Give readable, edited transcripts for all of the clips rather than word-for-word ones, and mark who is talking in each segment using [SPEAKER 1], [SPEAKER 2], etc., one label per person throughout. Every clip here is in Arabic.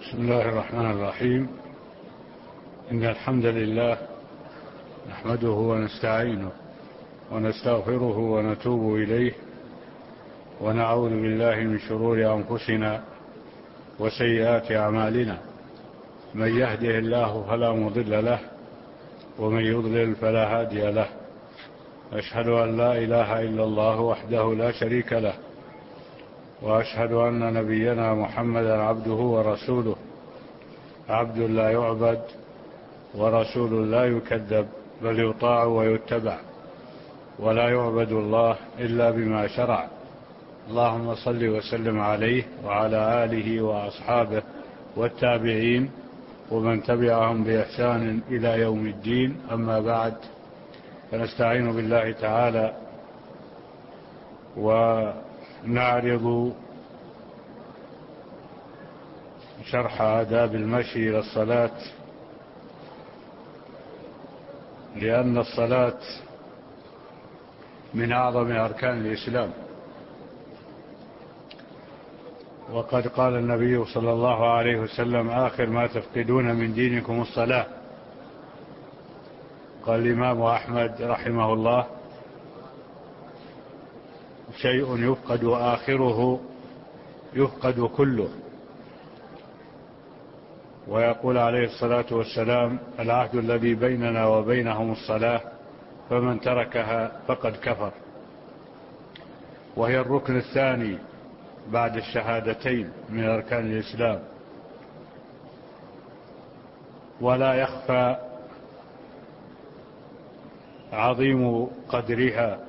[SPEAKER 1] بسم الله الرحمن الرحيم. إن الحمد لله نحمده ونستعينه ونستغفره ونتوب إليه ونعوذ بالله من شرور أنفسنا وسيئات أعمالنا. من يهده الله فلا مضل له ومن يضلل فلا هادي له. أشهد أن لا إله إلا الله وحده لا شريك له، وأشهد أن نبينا محمدا عبده ورسوله، عبد لا يعبد ورسول لا يكذب، بل يطاع ويتبع، ولا يعبد الله إلا بما شرع. اللهم صل وسلم عليه وعلى آله وأصحابه والتابعين ومن تبعهم بإحسان إلى يوم الدين. أما بعد، فنستعين بالله تعالى ونعرض شرح آداب المشي إلى الصلاة، لأن الصلاة من أعظم أركان الإسلام. وقد قال النبي صلى الله عليه وسلم: آخر ما تفقدون من دينكم الصلاة. قال الإمام أحمد رحمه الله: شيء يفقد آخره يفقد كله. ويقول عليه الصلاة والسلام: العهد الذي بيننا وبينهم الصلاة، فمن تركها فقد كفر. وهي الركن الثاني بعد الشهادتين من أركان الإسلام. ولا يخفى عظيم قدرها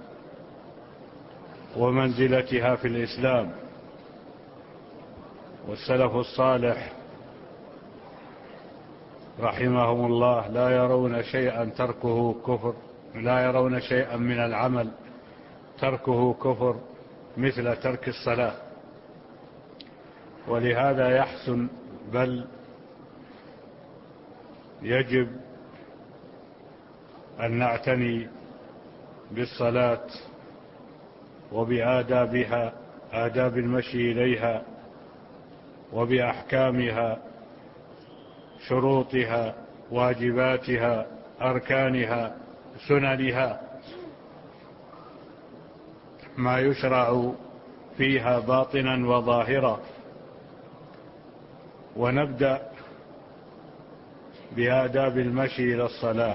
[SPEAKER 1] ومنزلتها في الإسلام. والسلف الصالح رحمهم الله لا يرون شيئا تركه كفر، لا يرون شيئا من العمل تركه كفر مثل ترك الصلاة. ولهذا يحسن، بل يجب أن نعتني بالصلاة وبآدابها، آداب المشي إليها، وبأحكامها، شروطها، واجباتها، أركانها، سننها، ما يشرع فيها باطنا وظاهرا. ونبدأ بآداب المشي إلى الصلاة.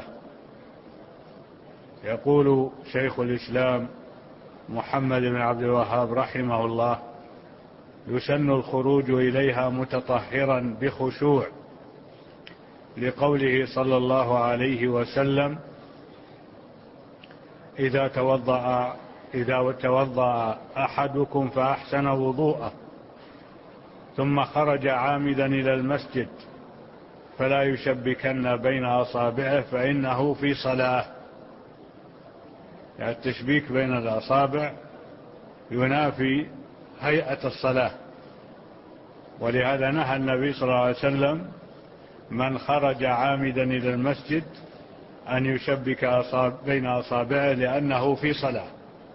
[SPEAKER 1] يقول شيخ الإسلام محمد بن عبد الوهاب رحمه الله: يسن الخروج إليها متطهرا بخشوع، لقوله صلى الله عليه وسلم: إذا توضأ أحدكم فأحسن وضوءه ثم خرج عامدا إلى المسجد فلا يشبكن بين أصابعه فإنه في صلاة. يعني التشبيك بين الأصابع ينافي هيئة الصلاة. ولهذا نهى النبي صلى الله عليه وسلم من خرج عامدا إلى المسجد أن يشبك بين أصابعه لأنه في صلاة.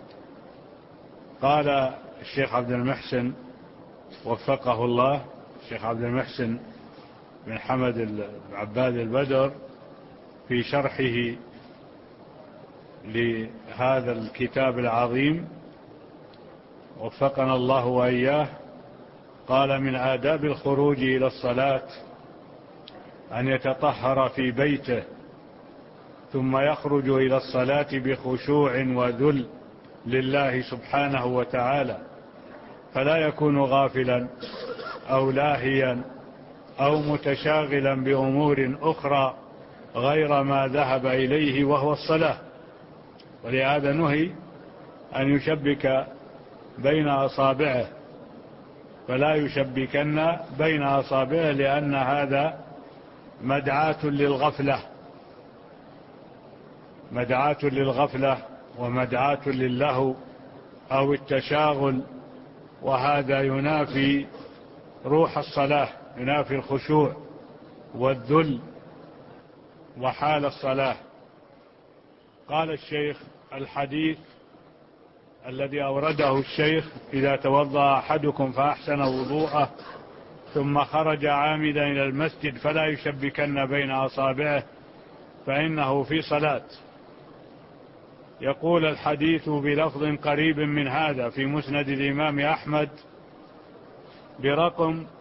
[SPEAKER 1] قال الشيخ عبد المحسن وفقه الله، الشيخ عبد المحسن بن حمد العباد البدر، في شرحه لهذا الكتاب العظيم وفقنا الله وإياه، قال: من آداب الخروج إلى الصلاة أن يتطهر في بيته ثم يخرج إلى الصلاة بخشوع وذل لله سبحانه وتعالى، فلا يكون غافلا أو لاهيا أو متشاغلا بأمور أخرى غير ما ذهب إليه وهو الصلاة. ولهذا نهي أن يشبك بين أصابعه، فلا يشبكن بين أصابعه، لأن هذا مدعاة للغفلة ومدعاة للهو أو التشاغل، وهذا ينافي روح الصلاة، ينافي الخشوع والذل وحال الصلاة. قال الشيخ: الحديث الذي أورده الشيخ: إذا توضأ أحدكم فأحسن وضوءه ثم خرج عامدا إلى المسجد فلا يشبكن بين أصابعه فإنه في صلاة. يقول الحديث بلفظ قريب من هذا في مسند الإمام أحمد برقم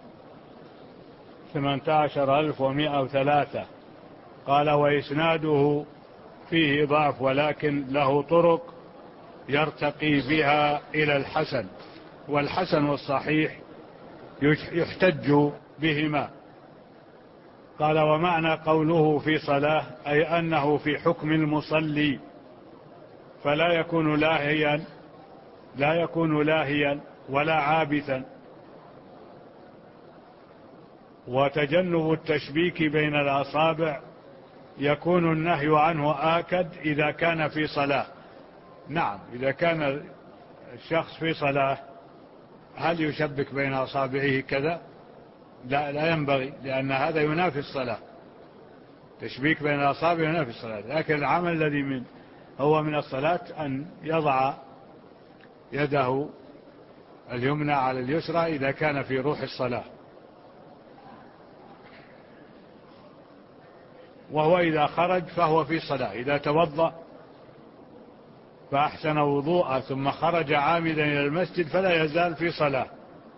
[SPEAKER 1] 18103. قال وإسناده فيه ضعف ولكن له طرق يرتقي بها إلى الحسن، والحسن والصحيح يحتج بهما. قال ومعنى قوله في صلاة أي أنه في حكم المصلي، فلا يكون لاهيا ولا عابثا. وتجنب التشبيك بين الأصابع يكون النهي عنه آكد إذا كان في صلاة. نعم، إذا كان الشخص في صلاة هل يشبك بين أصابعه كذا؟ لا ينبغي، لأن هذا ينافي الصلاة. تشبيك بين الأصابع ينافي الصلاة. لكن العمل الذي هو من الصلاة أن يضع يده اليمنى على اليسرى إذا كان في روح الصلاة، وهو إذا خرج فهو في صلاة. إذا توضأ فأحسن وضوءه ثم خرج عامدا إلى المسجد فلا يزال في صلاة.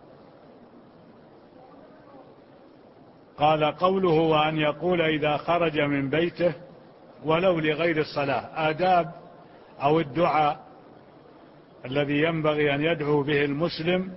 [SPEAKER 1] قال قوله وأن يقول إذا خرج من بيته ولو لغير الصلاة. آداب أو الدعاء الذي ينبغي أن يدعو به المسلم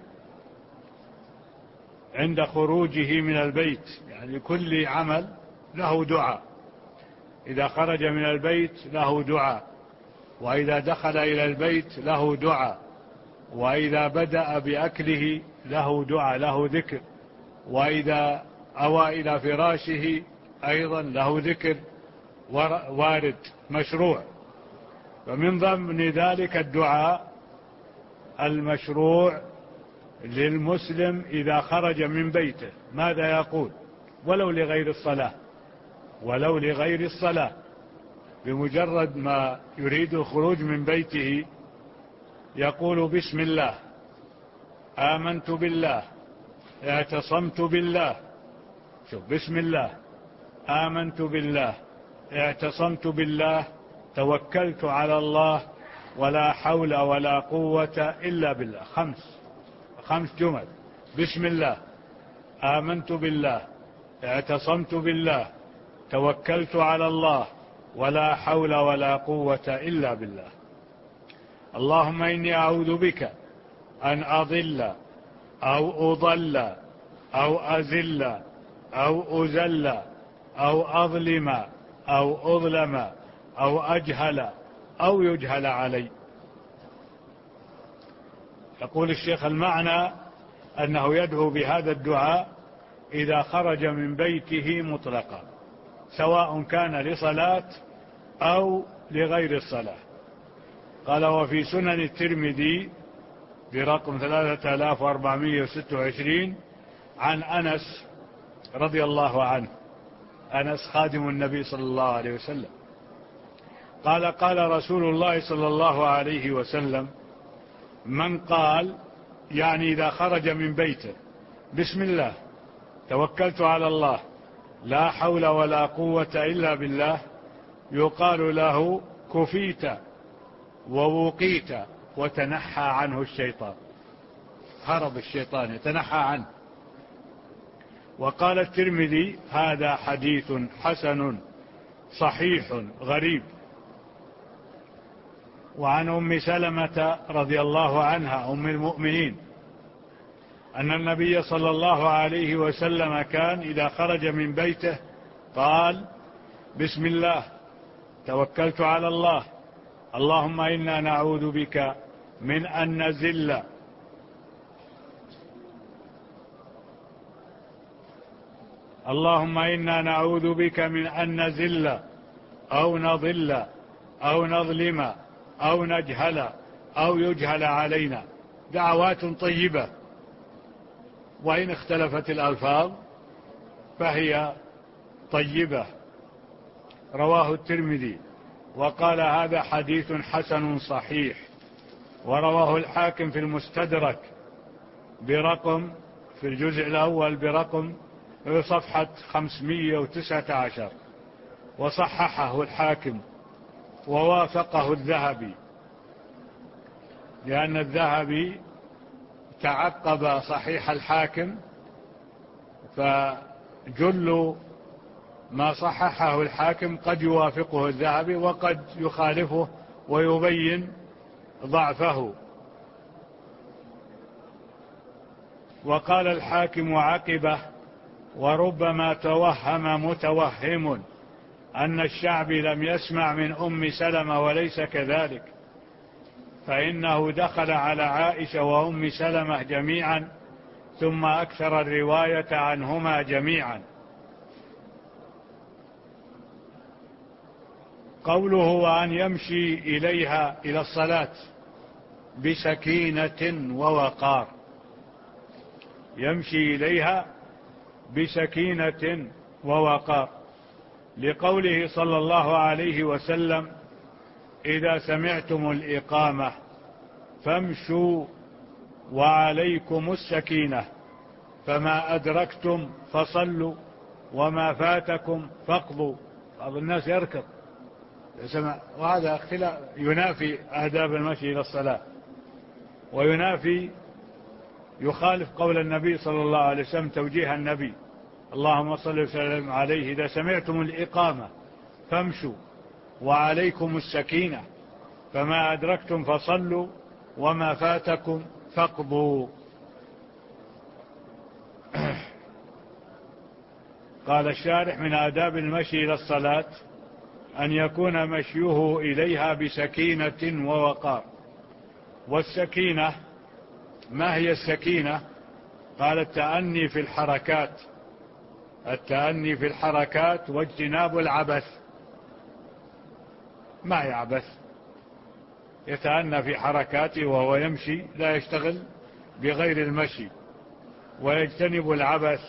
[SPEAKER 1] عند خروجه من البيت، يعني كل عمل له دعاء. إذا خرج من البيت له دعاء، وإذا دخل إلى البيت له دعاء، وإذا بدأ بأكله له دعاء، له ذكر، وإذا أوى إلى فراشه أيضا له ذكر وارد مشروع. فمن ضمن ذلك الدعاء المشروع للمسلم إذا خرج من بيته. ماذا يقول؟ ولو لغير الصلاة، ولو لغير الصلاة، بمجرد ما يريد الخروج من بيته يقول بسم الله، آمنت بالله، اعتصمت بالله. شوف، بسم الله، آمنت بالله، اعتصمت بالله، توكلت على الله، ولا حول ولا قوة إلا بالله. خمس جمل. بسم الله، آمنت بالله، اعتصمت بالله، توكلت على الله، ولا حول ولا قوة إلا بالله. اللهم إني أعوذ بك أن أضل أو أضل أو أزل أو أزل أو أظلم أو أظلم أو أجهل أو يجهل علي. يقول الشيخ المعنى أنه يدعو بهذا الدعاء إذا خرج من بيته مطلقا، سواء كان لصلاة أو لغير الصلاة. قال وفي سنن الترمذي برقم 3426 عن أنس رضي الله عنه، أنس خادم النبي صلى الله عليه وسلم، قال قال رسول الله صلى الله عليه وسلم من قال، يعني إذا خرج من بيته، بسم الله، توكلت على الله، لا حول ولا قوة إلا بالله، يقال له كفيت ووقيت وتنحى عنه الشيطان. هرب الشيطان، يتنحى عنه. وقال الترمذي هذا حديث حسن صحيح غريب. وعن أم سلمة رضي الله عنها أم المؤمنين أن النبي صلى الله عليه وسلم كان إذا خرج من بيته قال بسم الله، توكلت على الله، اللهم إنا نعوذ بك من أن نزل اللهم إنا نعوذ بك من أن نزل أو نضل أو نظلم أو نجهل أو يجهل علينا. دعوات طيبة، وإن اختلفت الألفاظ فهي طيبة. رواه الترمذي وقال هذا حديث حسن صحيح. ورواه الحاكم في المستدرك برقم في الجزء الأول برقم صفحة 519، وصححه الحاكم ووافقه الذهبي، لأن الذهبي تعقب صحيح الحاكم، فجل ما صححه الحاكم قد يوافقه الذهبي وقد يخالفه ويبين ضعفه. وقال الحاكم عقبه: وربما توهم متوهم أن الشعبي لم يسمع من أم سلمة، وليس كذلك، فإنه دخل على عائشة وأم سلمة جميعا ثم أكثر الرواية عنهما جميعا. قوله: وأن يمشي إليها إلى الصلاة بسكينة ووقار، يمشي إليها بسكينة ووقار، لقوله صلى الله عليه وسلم: إذا سمعتم الإقامة فامشوا وعليكم السكينة، فما أدركتم فصلوا وما فاتكم فاقضوا. بعض الناس يركض، وهذا اختلاف ينافي آداب المشي إلى الصلاة، وينافي يخالف قول النبي صلى الله عليه وسلم، توجيه النبي: اللهم صل وسلم عليه: إذا سمعتم الإقامة فامشوا وعليكم السكينة، فما أدركتم فصلوا وما فاتكم فاقضوا. قال الشارح: من آداب المشي إلى الصلاة أن يكون مشيه إليها بسكينة ووقار. والسكينة، ما هي السكينة؟ قال: التأني في الحركات، التأني في الحركات واجتناب العبث. ما يعبث، يتأنى في حركاته وهو يمشي، لا يشتغل بغير المشي، ويجتنب العبث.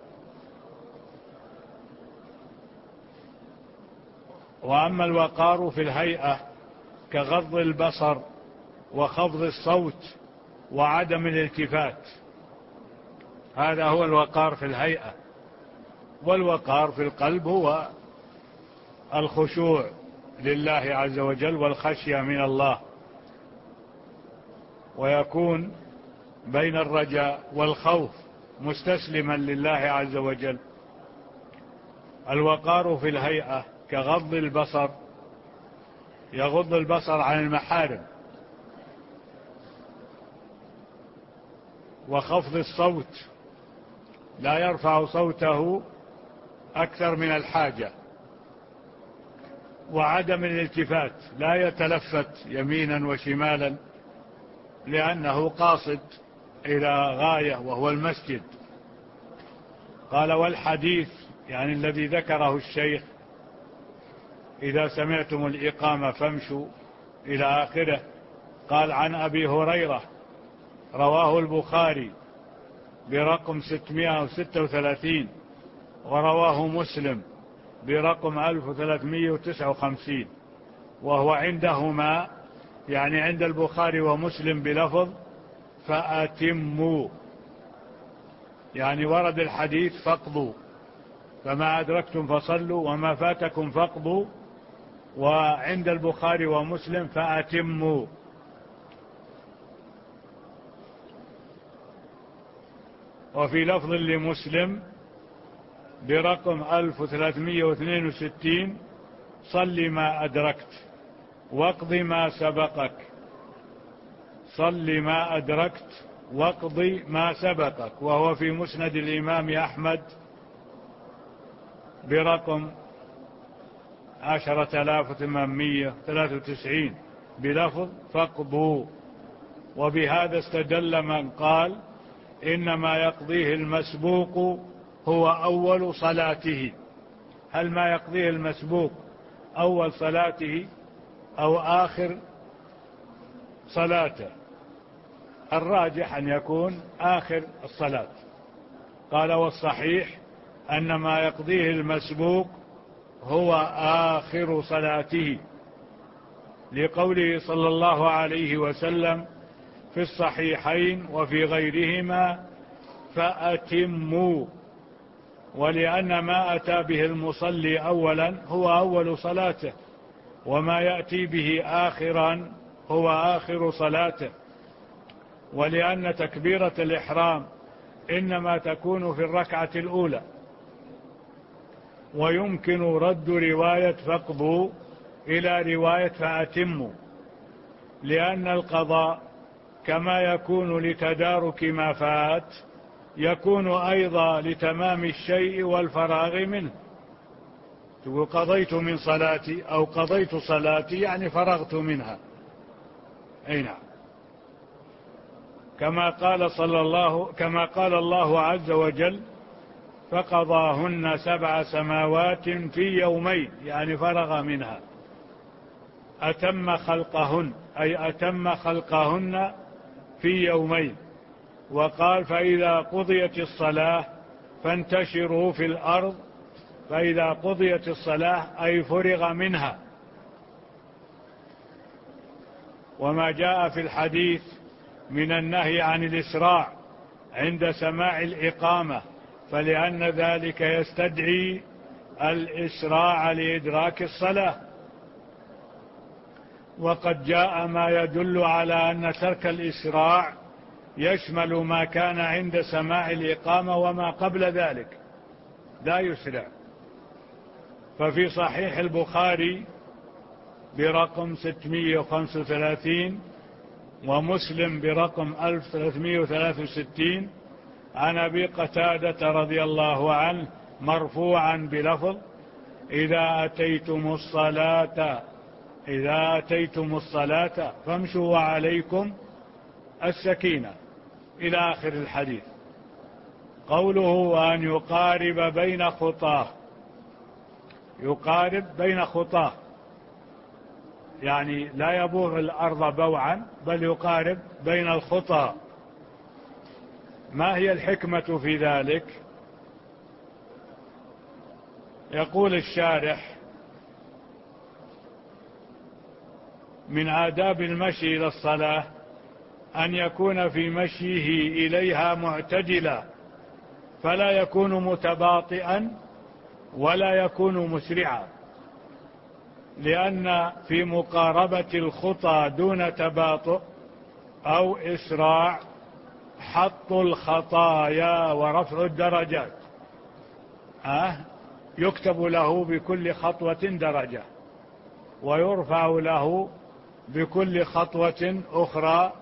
[SPEAKER 1] وأما الوقار في الهيئة كغض البصر وخفض الصوت وعدم الالتفات، هذا هو الوقار في الهيئة. والوقار في القلب هو الخشوع لله عز وجل والخشية من الله، ويكون بين الرجاء والخوف مستسلما لله عز وجل. الوقار في الهيئة كغض البصر، يغض البصر عن المحارم، وخفض الصوت، لا يرفع صوته أكثر من الحاجة، وعدم الالتفات، لا يتلفت يمينا وشمالا لأنه قاصد إلى غاية وهو المسجد. قال: والحديث، يعني الذي ذكره الشيخ: إذا سمعتم الإقامة فامشوا إلى آخره. قال: عن أبي هريرة، رواه البخاري برقم 636، ورواه مسلم برقم 1359، وهو عندهما، يعني عند البخاري ومسلم، بلفظ فأتموا، يعني ورد الحديث فاقضوا، فما أدركتم فصلوا وما فاتكم فاقضوا، وعند البخاري ومسلم فأتموا. وفي لفظ لمسلم برقم 1362: صل ما أدركت واقض ما سبقك، صل ما أدركت واقض ما سبقك. وهو في مسند الإمام أحمد برقم 10893 بلفظ فاقضوا. وبهذا استدل من قال إنما يقضيه المسبوق هو أول صلاته. هل ما يقضيه المسبوق أول صلاته أو آخر صلاته؟ الراجح أن يكون آخر الصلاة. قال: والصحيح أن ما يقضيه المسبوق هو آخر صلاته، لقوله صلى الله عليه وسلم في الصحيحين وفي غيرهما: فأتموا. ولأن ما أتى به المصلي أولا هو أول صلاته، وما يأتي به آخرا هو آخر صلاته. ولأن تكبيرة الإحرام إنما تكون في الركعة الأولى، ويمكن رد رواية فاقضوا إلى رواية فأتموا، لأن القضاء كما يكون لتدارك ما فات يكون أيضا لتمام الشيء والفراغ منه. تقول قضيت من صلاتي أو قضيت صلاتي يعني فرغت منها. أي نعم، كما قال الله عز وجل فقضاهن 7 سماوات في يومين، يعني فرغ منها. أتم خلقهن أي أتم خلقهن في يومين. وقال فإذا قضيت الصلاة فانتشروا في الأرض، فإذا قضيت الصلاة أي فرغ منها. وما جاء في الحديث من النهي عن الإسراع عند سماع الإقامة، فلأن ذلك يستدعي الإسراع لإدراك الصلاة. وقد جاء ما يدل على أن ترك الإسراع يشمل ما كان عند سماع الإقامة وما قبل ذلك، لا يسرع. ففي صحيح البخاري برقم 635 ومسلم برقم 1363 عن أبي قتادة رضي الله عنه مرفوعا بلفظ إذا أتيتم الصلاة فامشوا وعليكم السكينة إلى آخر الحديث. قوله أن يقارب بين خطاه، يقارب بين خطاه يعني لا يبوغ الأرض بوعا، بل يقارب بين الخطى. ما هي الحكمة في ذلك؟ يقول الشارح من آداب المشي إلى الصلاة أن يكون في مشيه إليها معتدلا، فلا يكون متباطئا ولا يكون مسرعا، لأن في مقاربة الخطى دون تباطؤ أو إسراع حط الخطايا ورفع الدرجات. يكتب له بكل خطوة درجة، ويرفع له بكل خطوة أخرى،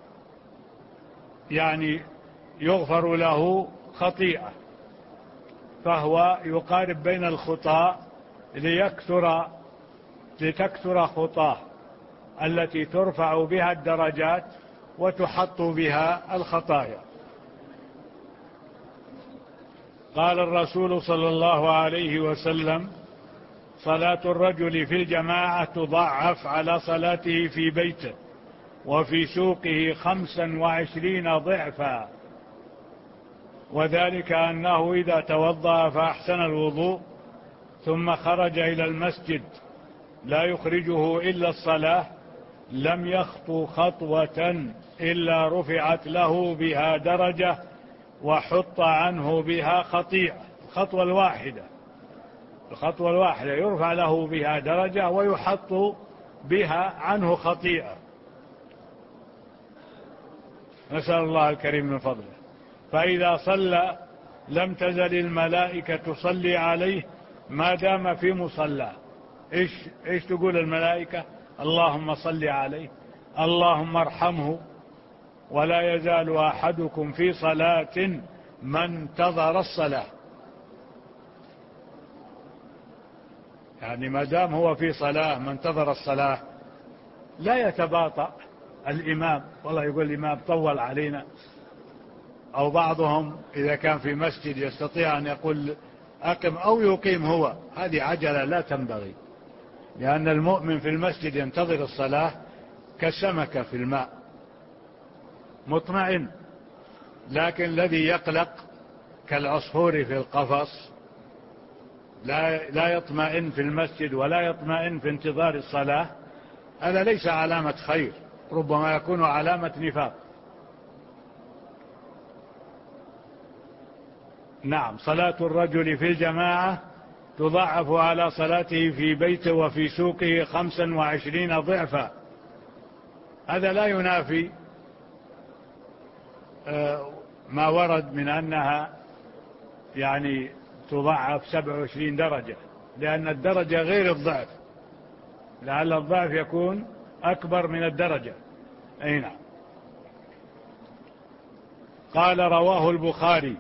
[SPEAKER 1] يعني يغفر له خطيئة. فهو يقارب بين الخطى لتكثر خطاه التي ترفع بها الدرجات وتحط بها الخطايا. قال الرسول صلى الله عليه وسلم صلاة الرجل في الجماعة تضعف على صلاته في بيته وفي سوقه 25 ضعفا، وذلك أنه إذا توضأ فأحسن الوضوء ثم خرج إلى المسجد لا يخرجه إلا الصلاة لم يخطو خطوة إلا رفعت له بها درجة وحط عنه بها خطيئة. الخطوة الواحدة يرفع له بها درجة ويحط بها عنه خطيئة، نسأل الله الكريم من فضله. فإذا صلى لم تزل الملائكة تصلي عليه ما دام في مصلاه. إيش تقول الملائكة؟ اللهم صل عليه، اللهم ارحمه. ولا يزال أحدكم في صلاة ما انتظر الصلاة، يعني ما دام هو في صلاة ما انتظر الصلاة لا يتباطأ الإمام. والله يقول الإمام طول علينا، أو بعضهم إذا كان في مسجد يستطيع أن يقول أقم أو يقيم هو. هذه عجلة لا تنبغي، لأن المؤمن في المسجد ينتظر الصلاة كالسمكة في الماء مطمئن، لكن الذي يقلق كالعصفور في القفص لا يطمئن في المسجد ولا يطمئن في انتظار الصلاة، هذا ليس علامة خير، ربما يكون علامة نفاق. نعم، صلاة الرجل في الجماعة تضاعف على صلاته في بيته وفي سوقه 25 ضعفا. هذا لا ينافي ما ورد من أنها يعني تضاعف 27 درجة، لأن الدرجة غير الضعف، لعل الضعف يكون أكبر من الدرجة. أي نعم. قال رواه البخاري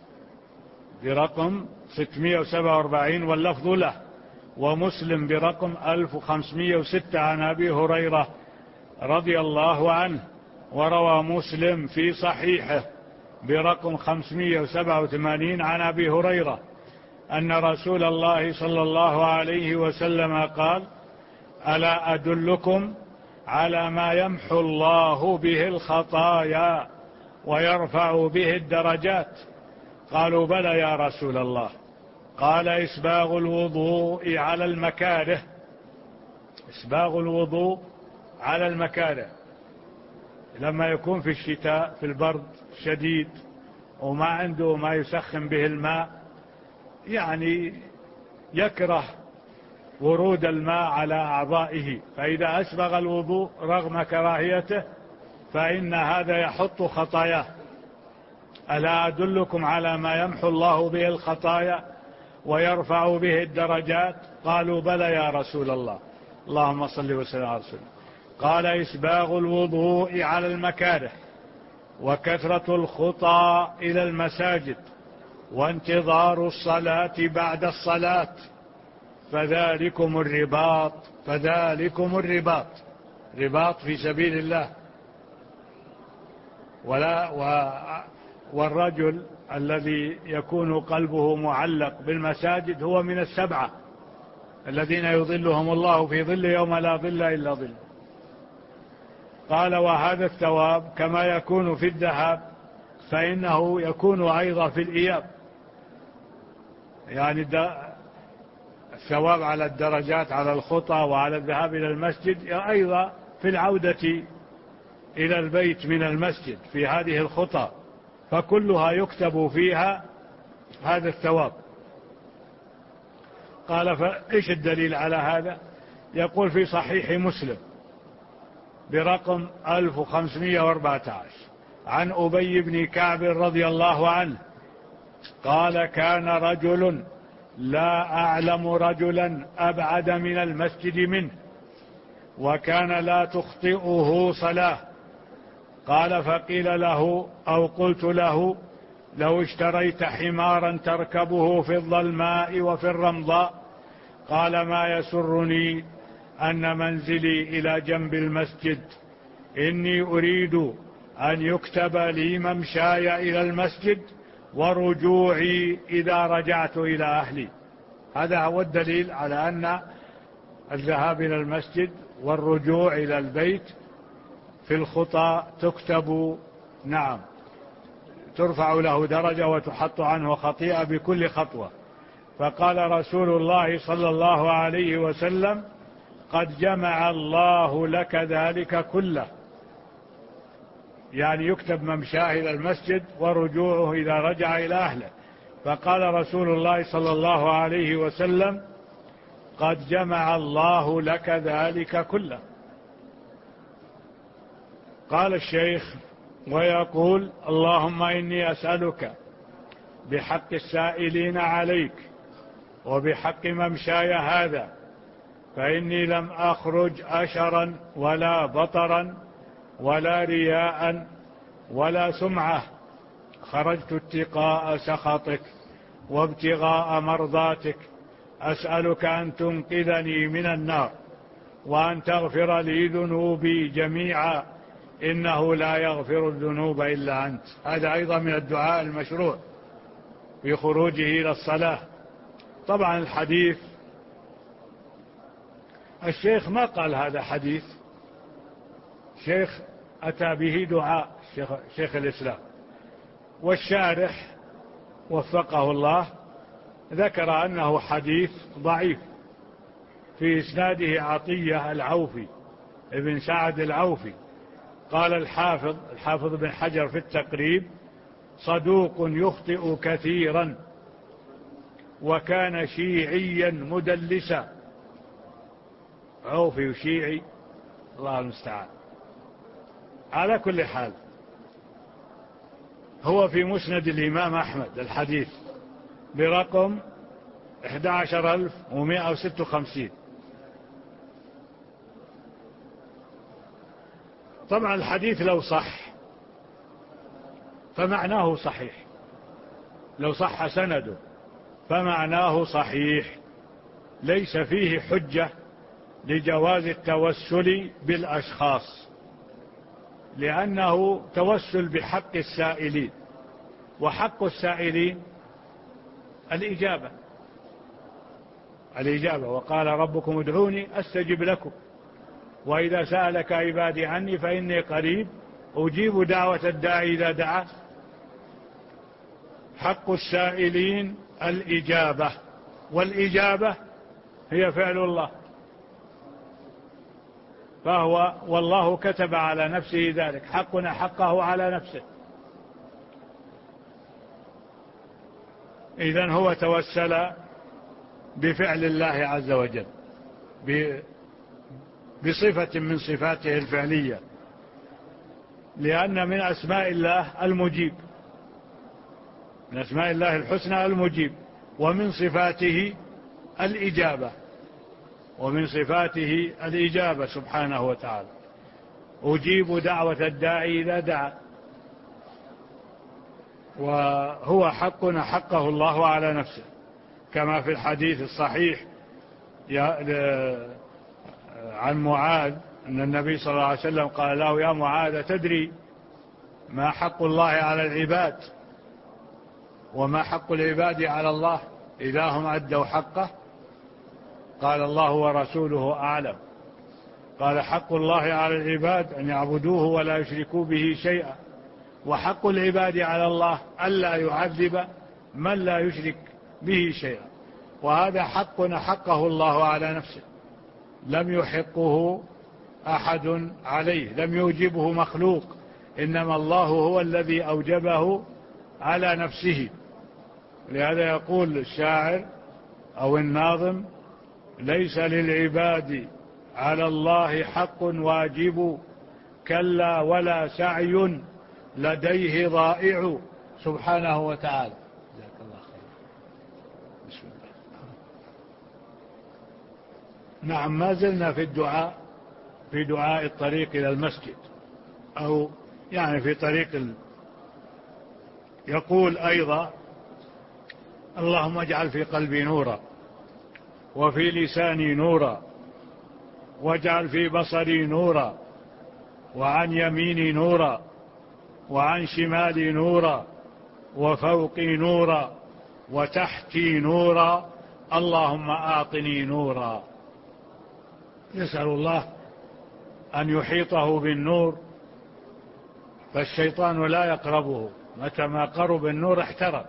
[SPEAKER 1] برقم 647 واللفظ له، ومسلم برقم 1506 عن أبي هريرة رضي الله عنه. وروى مسلم في صحيحه برقم 587 عن أبي هريرة أن رسول الله صلى الله عليه وسلم قال: ألا أدلكم على ما يمحو الله به الخطايا ويرفع به الدرجات؟ قالوا: بلى يا رسول الله. قال: إسباغ الوضوء على المكاره. إسباغ الوضوء على المكاره، لما يكون في الشتاء في البرد شديد وما عنده ما يسخن به الماء، يعني يكره ورود الماء على أعضائه، فإذا أسبغ الوضوء رغم كراهيته فإن هذا يحط خطاياه. ألا أدلكم على ما يمحو الله به الخطايا ويرفع به الدرجات؟ قالوا: بلى يا رسول الله. اللهم صل وسلم على رسول الله. قال: إسباغ الوضوء على المكاره، وكثرة الخطى إلى المساجد، وانتظار الصلاة بعد الصلاة، فذلكم الرباط. فذلكم الرباط، رباط في سبيل الله. والرجل الذي يكون قلبه معلق بالمساجد هو من السبعة الذين يظلهم الله في ظل يوم لا ظل إلا ظل. قال: وهذا الثواب كما يكون في الذهاب فإنه يكون أيضا في الإياب، يعني الثواب على الدرجات على الخطى وعلى الذهاب إلى المسجد أيضا في العودة إلى البيت من المسجد في هذه الخطى، فكلها يكتب فيها هذا الثواب. قال: فإيش الدليل على هذا؟ يقول في صحيح مسلم برقم 1514 عن أبي بن كعب رضي الله عنه قال: كان رجل لا أعلم رجلا أبعد من المسجد منه، وكان لا تخطئه صلاة. قال: فقيل له أو قلت له: لو اشتريت حمارا تركبه في الظلماء وفي الرمضاء. قال: ما يسرني أن منزلي إلى جنب المسجد، إني أريد أن يكتب لي ممشاي إلى المسجد ورجوعي إذا رجعت إلى أهلي. هذا هو الدليل على أن الذهاب إلى المسجد والرجوع إلى البيت في الخطى تكتب، نعم، ترفع له درجة وتحط عنه خطيئة بكل خطوة. فقال رسول الله صلى الله عليه وسلم: قد جمع الله لك ذلك كله، يعني يكتب ممشاه إلى المسجد ورجوعه إذا رجع إلى أهله. فقال رسول الله صلى الله عليه وسلم: قد جمع الله لك ذلك كله. قال الشيخ ويقول: اللهم إني أسألك بحق السائلين عليك وبحق ممشاي هذا، فإني لم أخرج أشرا ولا بطرا ولا رياء ولا سمعة، خرجت اتقاء سخطك وابتغاء مرضاتك، أسألك أن تنقذني من النار وأن تغفر لي ذنوبي جميعا، إنه لا يغفر الذنوب إلا أنت. هذا أيضا من الدعاء المشروع في خروجه إلى الصلاة. طبعا الحديث الشيخ ما قال هذا حديث، شيخ أتى به دعاء شيخ الإسلام، والشارح وفقه الله ذكر أنه حديث ضعيف في إسناده عطية العوفي ابن سعد العوفي. قال الحافظ بن حجر في التقريب:
[SPEAKER 2] صدوق يخطئ كثيرا وكان شيعيا مدلسا. عوفي وشيعي، الله المستعان. على كل حال، هو في مسند الإمام أحمد الحديث برقم 11156. طبعا الحديث لو صح فمعناه صحيح، لو صح سنده فمعناه صحيح، ليس فيه حجة لجواز التوسل بالأشخاص، لأنه توسل بحق السائلين، وحق السائلين الإجابة. وقال ربكم ادعوني أستجب لكم، وإذا سألك عبادي عني فإني قريب أجيب دعوة الداعي إذا دعا. حق السائلين الإجابة، والإجابة هي فعل الله، والله كتب على نفسه ذلك، حقنا حقه على نفسه. إذن هو توسل بفعل الله عز وجل، بصفة من صفاته الفعلية، لأن من أسماء الله المجيب، من أسماء الله الحسنى المجيب، ومن صفاته الإجابة سبحانه وتعالى. أجيب دعوة الداعي إذا دعا، وهو حقنا حقه الله على نفسه، كما في الحديث الصحيح عن معاذ أن النبي صلى الله عليه وسلم قال له: يا معاذ، تدري ما حق الله على العباد وما حق العباد على الله إذا هم أدوا حقه؟ قال: الله ورسوله أعلم. قال: حق الله على العباد أن يعبدوه ولا يشركوا به شيئا، وحق العباد على الله ألا يعذب من لا يشرك به شيئا. وهذا حقنا حقه الله على نفسه، لم يحقه أحد عليه، لم يوجبه مخلوق، إنما الله هو الذي أوجبه على نفسه. لهذا يقول الشاعر أو الناظم: ليس للعباد على الله حق واجب، كلا ولا سعي لديه ضائع، سبحانه وتعالى. جزاك الله خير. بسم الله. نعم، ما زلنا في دعاء الطريق إلى المسجد، أو يعني في طريق يقول أيضا: اللهم اجعل في قلبي نورا، وفي لساني نورا، واجعل في بصري نورا، وعن يميني نورا، وعن شمالي نورا، وفوقي نورا، وتحتي نورا، اللهم أعطني نورا. يسأل الله أن يحيطه بالنور، فالشيطان لا يقربه، متى ما قرب النور احترق.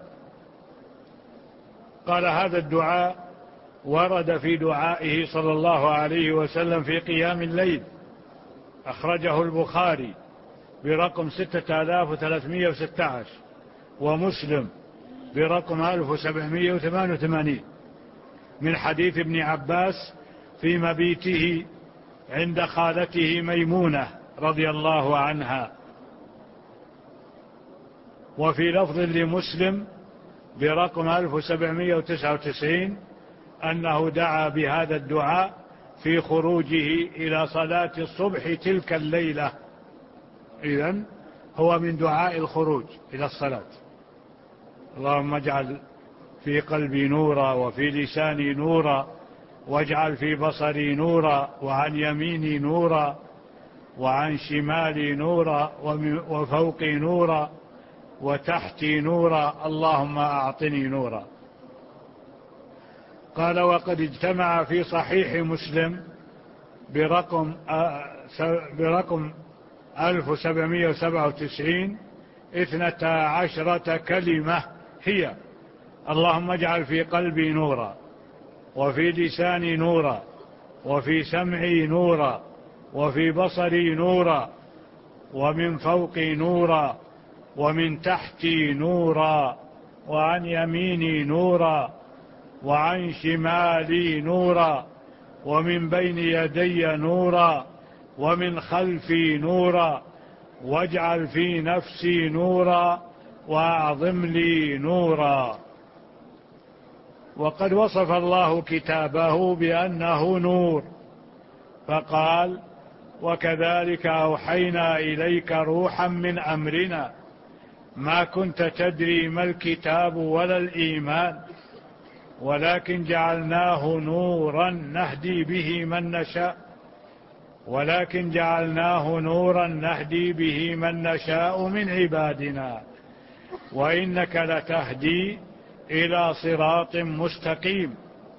[SPEAKER 2] قال: هذا الدعاء ورد في دعائه صلى الله عليه وسلم في قيام الليل، أخرجه البخاري برقم 6316، ومسلم برقم 1788، من حديث ابن عباس في مبيته عند خالته ميمونة رضي الله عنها. وفي لفظ لمسلم برقم 1799 أنه دعا بهذا الدعاء في خروجه إلى صلاة الصبح تلك الليلة. إذن هو من دعاء الخروج إلى الصلاة: اللهم اجعل في قلبي نورا، وفي لساني نورا، واجعل في بصري نورا، وعن يميني نورا، وعن شمالي نورا، وفوقي نورا، وتحتي نورا، اللهم أعطني نورا. قال: وقد اجتمع في صحيح مسلم برقم 1797 12 كلمة، هي: اللهم اجعل في قلبي نورا، وفي لساني نورا، وفي سمعي نورا، وفي بصري نورا، ومن فوقي نورا، ومن تحتي نورا، وعن يميني نورا، وعن شمالي نورا، ومن بين يدي نورا، ومن خلفي نورا، واجعل في نفسي نورا، وأعظم لي نورا. وقد وصف الله كتابه بأنه نور، فقال: وكذلك أوحينا إليك روحا من أمرنا ما كنت تدري ما الكتاب ولا الإيمان ولكن جعلناه نورا نهدي به من نشاء من عبادنا وإنك لتهدي إلى صراط مستقيم.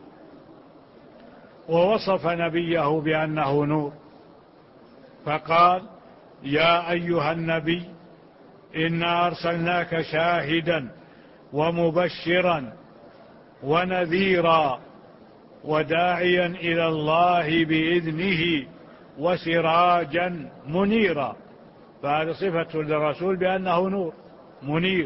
[SPEAKER 2] ووصف نبيه بأنه نور، فقال: يا أيها النبي إنا أرسلناك شاهدا ومبشرا ونذيرا وداعيا إلى الله بإذنه وسراجا منيرا. فهذا صفة للرسول بأنه نور منير.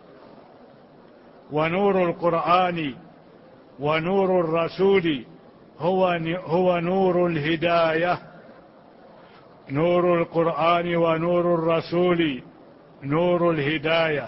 [SPEAKER 2] ونور القرآن ونور الرسول هو نور الهداية. نور القرآن ونور الرسول نور الهداية.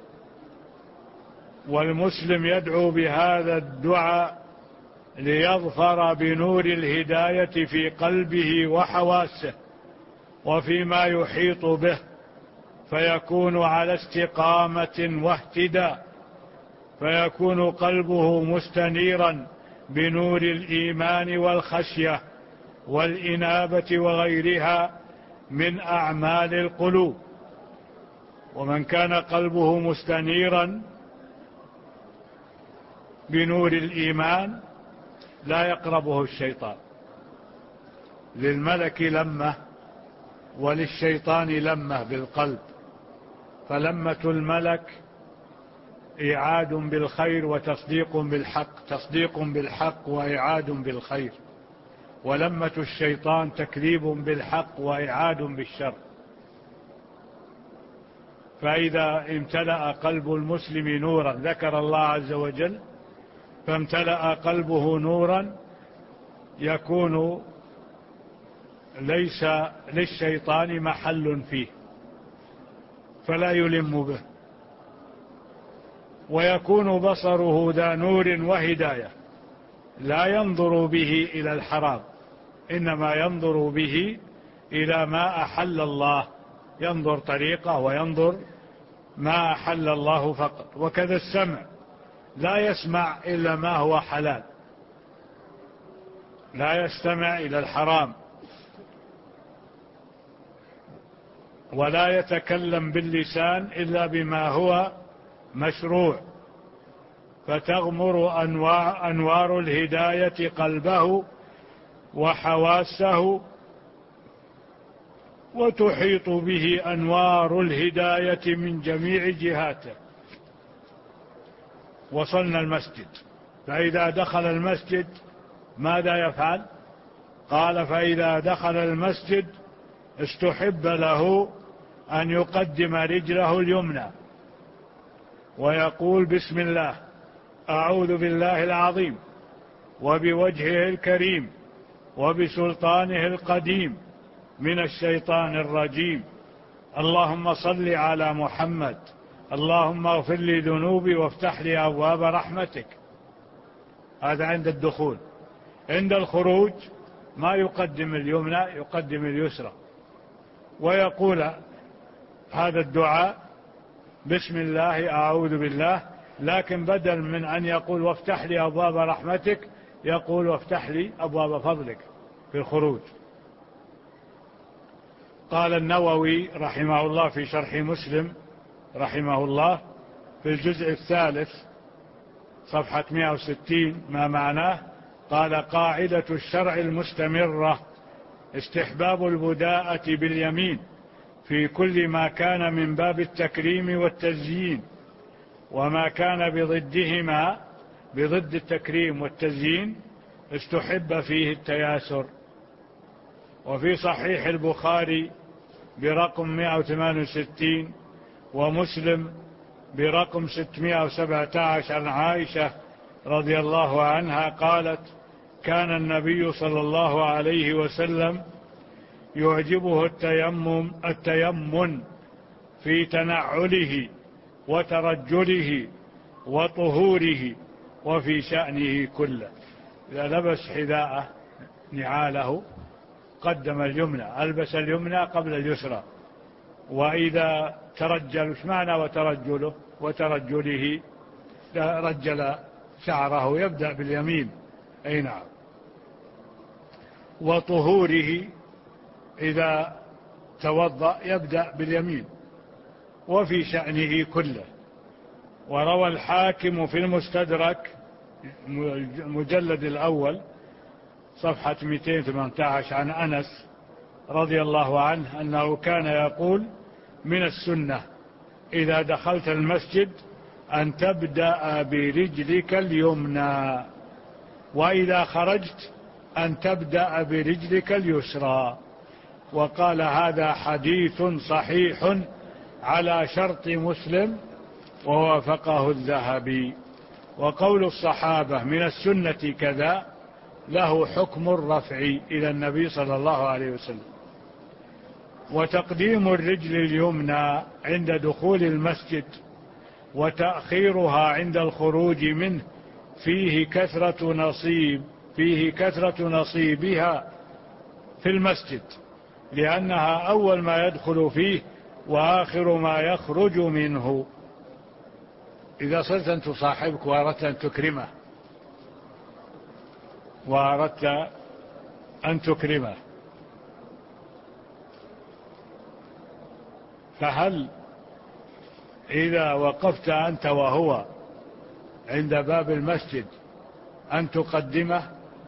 [SPEAKER 2] والمسلم يدعو بهذا الدعاء ليظفر بنور الهداية في قلبه وحواسه وفيما يحيط به، فيكون على استقامة واهتداء، فيكون قلبه مستنيرا بنور الإيمان والخشية والإنابة وغيرها من أعمال القلوب. ومن كان قلبه مستنيرا بنور الإيمان لا يقربه الشيطان. للملك لمة وللشيطان لمة بالقلب، فلمة الملك إيعاد بالخير وتصديق بالحق، تصديق بالحق وإيعاد بالخير، ولمة الشيطان تكذيب بالحق وإيعاد بالشر. فإذا امتلأ قلب المسلم نورا، ذكر الله عز وجل، فامتلأ قلبه نورا، يكون ليس للشيطان محل فيه فلا يلم به، ويكون بصره ذا نور وهداية، لا ينظر به إلى الحرام، إنما ينظر به إلى ما أحل الله، ينظر طريقه وينظر ما أحل الله فقط. وكذا السمع، لا يسمع إلا ما هو حلال، لا يستمع إلى الحرام، ولا يتكلم باللسان إلا بما هو مشروع، فتغمر أنوار الهداية قلبه وحواسه، وتحيط به أنوار الهداية من جميع جهاته. وصلنا المسجد، فإذا دخل المسجد ماذا يفعل؟ قال: فإذا دخل المسجد استحب له أن يقدم رجله اليمنى ويقول: بسم الله، أعوذ بالله العظيم وبوجهه الكريم وبسلطانه القديم من الشيطان الرجيم، اللهم صل على محمد، اللهم اغفر لي ذنوبي وافتح لي أبواب رحمتك. هذا عند الدخول. عند الخروج ما يقدم اليمنى، يقدم اليسرى، ويقول هذا الدعاء: بسم الله أعوذ بالله، لكن بدل من أن يقول وافتح لي أبواب رحمتك يقول وافتح لي أبواب فضلك في الخروج. قال النووي رحمه الله في شرح مسلم رحمه الله في الجزء الثالث صفحة 160 ما معناه، قال: قاعدة الشرع المستمرة استحباب البداءة باليمين في كل ما كان من باب التكريم والتزيين، وما كان بضدهما، بضد التكريم والتزيين، استحب فيه التياسر. وفي صحيح البخاري برقم 168 ومسلم برقم 617 عن عائشة رضي الله عنها قالت: كان النبي صلى الله عليه وسلم يعجبه التيمم في تنعله وترجله وطهوره وفي شأنه كله. إذا لبس حذاءه نعاله قدم اليمنى، ألبس اليمنى قبل اليسرى. وإذا ترجل، ايش معنى وترجله؟ وترجله رجل شعره يبدأ باليمين، أي نعم. وطهوره إذا توضأ يبدأ باليمين، وفي شأنه كله. وروى الحاكم في المستدرك مجلد الأول صفحة 218 عن أنس رضي الله عنه أنه كان يقول: من السنة إذا دخلت المسجد أن تبدأ برجلك اليمنى، وإذا خرجت أن تبدأ برجلك اليسرى. وقال: هذا حديث صحيح على شرط مسلم، ووافقه الذهبي. وقول الصحابة من السنة كذا له حكم الرفع إلى النبي صلى الله عليه وسلم. وتقديم الرجل اليمنى عند دخول المسجد وتأخيرها عند الخروج منه فيه كثرة نصيبها في المسجد، لأنها أول ما يدخل فيه وآخر ما يخرج منه. إذا صرت أن تصاحبك وأردت أن تكرمه فهل إذا وقفت أنت وهو عند باب المسجد أن تقدمه؟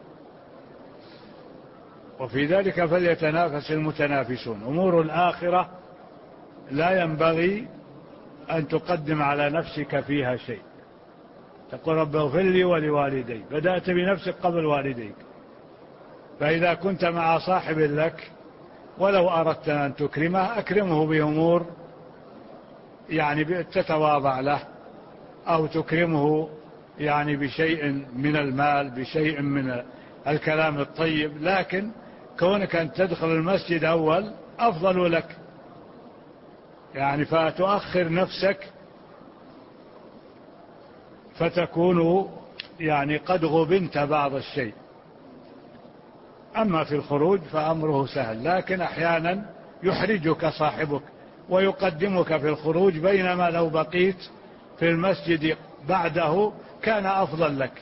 [SPEAKER 2] وفي ذلك فليتنافس المتنافسون. أمور الآخرة لا ينبغي أن تقدم على نفسك فيها شيء. تقول: رب اغفر لي ولوالدي، بدأت بنفسك قبل والديك. فإذا كنت مع صاحب لك ولو أردت أن تكرمه، أكرمه بأمور يعني تتواضع له، أو تكرمه يعني بشيء من المال، بشيء من الكلام الطيب. لكن كونك أن تدخل المسجد أول أفضل لك، يعني فتؤخر نفسك فتكون يعني قد غبنت بعض الشيء. أما في الخروج فأمره سهل، لكن أحيانا يحرجك صاحبك ويقدمك في الخروج، بينما لو بقيت في المسجد بعده كان أفضل لك.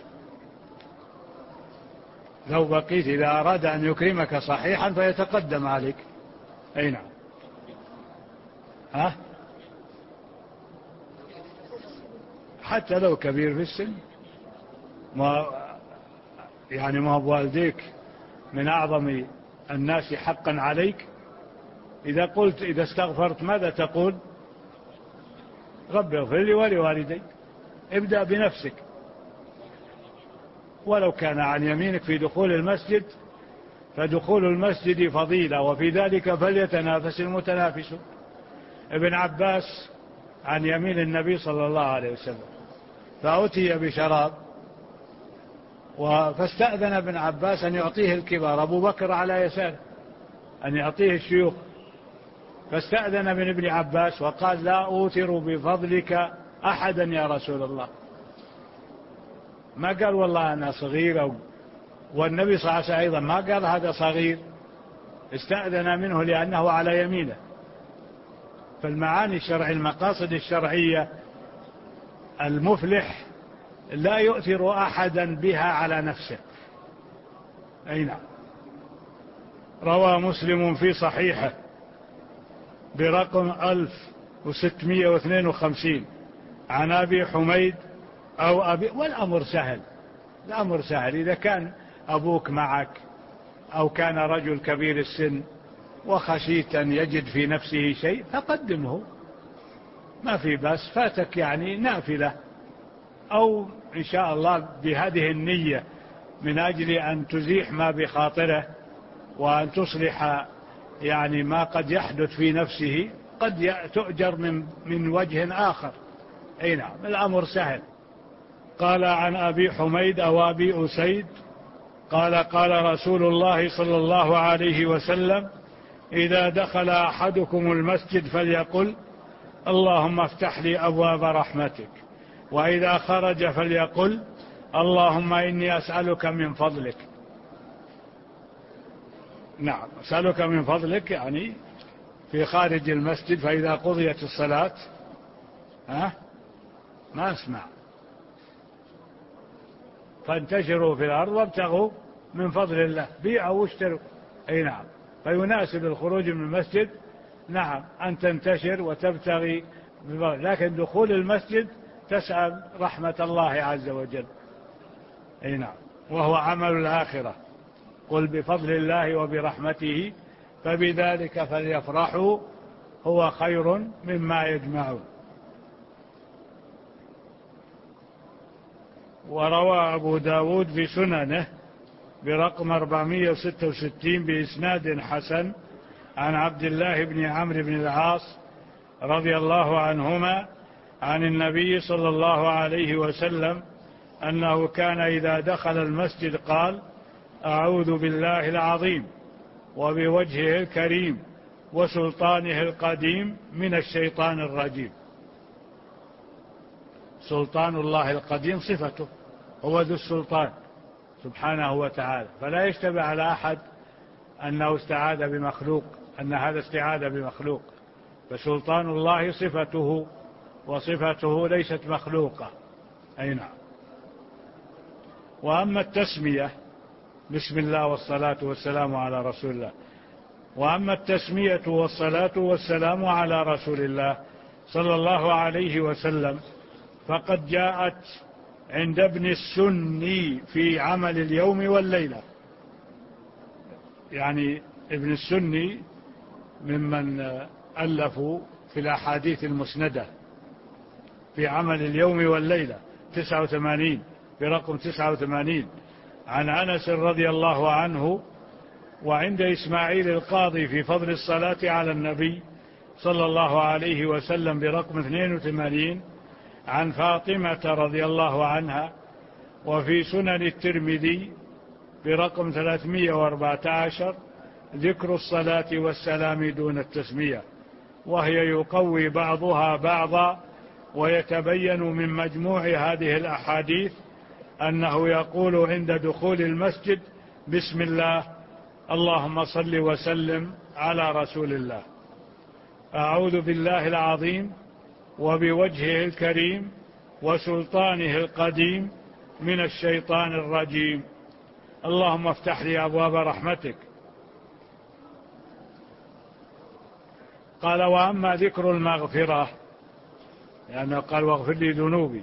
[SPEAKER 2] لو بقيت إذا أراد أن يكرمك صحيحا فيتقدم عليك. أي نعم. حتى لو كبير في السن، ما هو والديك من أعظم الناس حقا عليك. إذا استغفرت ماذا تقول؟ رب اغفر لي ولوالدي. ابدأ بنفسك، ولو كان عن يمينك في دخول المسجد، فدخول المسجد فضيلة، وفي ذلك فليتنافس المتنافسون. ابن عباس عن يمين النبي صلى الله عليه وسلم، فأتي بشراب فاستأذن ابن عباس أن يعطيه الكبار، أبو بكر على يساره أن يعطيه الشيوخ، فاستأذن من ابن عباس وقال: لا أوتر بفضلك أحدا يا رسول الله. ما قال والله أنا صغير، والنبي صلى الله عليه وسلم أيضا ما قال هذا صغير، استأذن منه لأنه على يمينه. فالمعاني الشرعية، المقاصد الشرعية، المفلح لا يؤثر أحدا بها على نفسه. أي نعم. روى مسلم في صحيحه برقم 1652 عن أبي حميد والأمر سهل. الأمر سهل، إذا كان أبوك معك أو كان رجل كبير السن وخشيت أن يجد في نفسه شيء فقدمه، ما في بس. فاتك يعني نافلة، أو إن شاء الله بهذه النية من أجل أن تزيح ما بخاطره وأن تصلح يعني ما قد يحدث في نفسه، قد تؤجر من وجه آخر. أي نعم، الأمر سهل. قال عن أبي حميد أو أبي أسيد قال قال رسول الله صلى الله عليه وسلم: إذا دخل أحدكم المسجد فليقل: اللهم افتح لي أبواب رحمتك. وإذا خرج فليقل: اللهم إني أسألك من فضلك. نعم، أسألك من فضلك يعني في خارج المسجد، فإذا قضيت الصلاة ما أسمع، فانتشروا في الأرض وابتغوا من فضل الله، بيعوا واشتروا. أي نعم، فيناسب الخروج من المسجد نعم أن تنتشر وتبتغي، لكن دخول المسجد تسأل رحمة الله عز وجل. أي نعم، وهو عمل الآخرة. قل بفضل الله وبرحمته فبذلك فليفرحوا هو خير مما يجمعون. وروى أبو داود في سننه برقم 466 بإسناد حسن عن عبد الله بن عمرو بن العاص رضي الله عنهما عن النبي صلى الله عليه وسلم أنه كان إذا دخل المسجد قال: أعوذ بالله العظيم وبوجهه الكريم وسلطانه القديم من الشيطان الرجيم. سلطان الله القديم صفته، هو ذو السلطان سبحانه وتعالى، فلا يشتبه على أحد أنه استعاذ بمخلوق، أن هذا استعاذ بمخلوق، فسلطان الله صفته، وصفته ليست مخلوقة. أي نعم. وأما التسمية بسم الله والصلاة والسلام على رسول الله، وأما التسمية والصلاة والسلام على رسول الله صلى الله عليه وسلم فقد جاءت عند ابن السني في عمل اليوم والليلة. يعني ابن السني ممن ألفوا في الأحاديث المسندة في عمل اليوم والليلة 89 برقم 89 عن أنس رضي الله عنه. وعند إسماعيل القاضي في فضل الصلاة على النبي صلى الله عليه وسلم برقم 82 عن فاطمة رضي الله عنها. وفي سنن الترمذي برقم 314 ذكر الصلاة والسلام دون التسمية، وهي يقوي بعضها بعضا. ويتبين من مجموع هذه الأحاديث أنه يقول عند دخول المسجد: بسم الله، اللهم صل وسلم على رسول الله، أعوذ بالله العظيم وبوجهه الكريم وسلطانه القديم من الشيطان الرجيم، اللهم افتح لي أبواب رحمتك. قال: وأما ذكر المغفرة، لأنه قال: واغفر لي ذنوبي،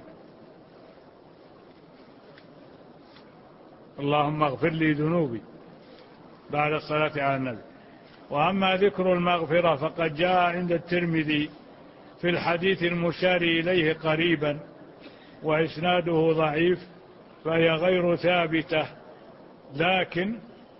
[SPEAKER 2] اللهم اغفر لي ذنوبي بعد الصلاة على النبي. وأما ذكر المغفرة فقد جاء عند الترمذي في الحديث المشار إليه قريبا، وإسناده ضعيف، فهي غير ثابتة، لكن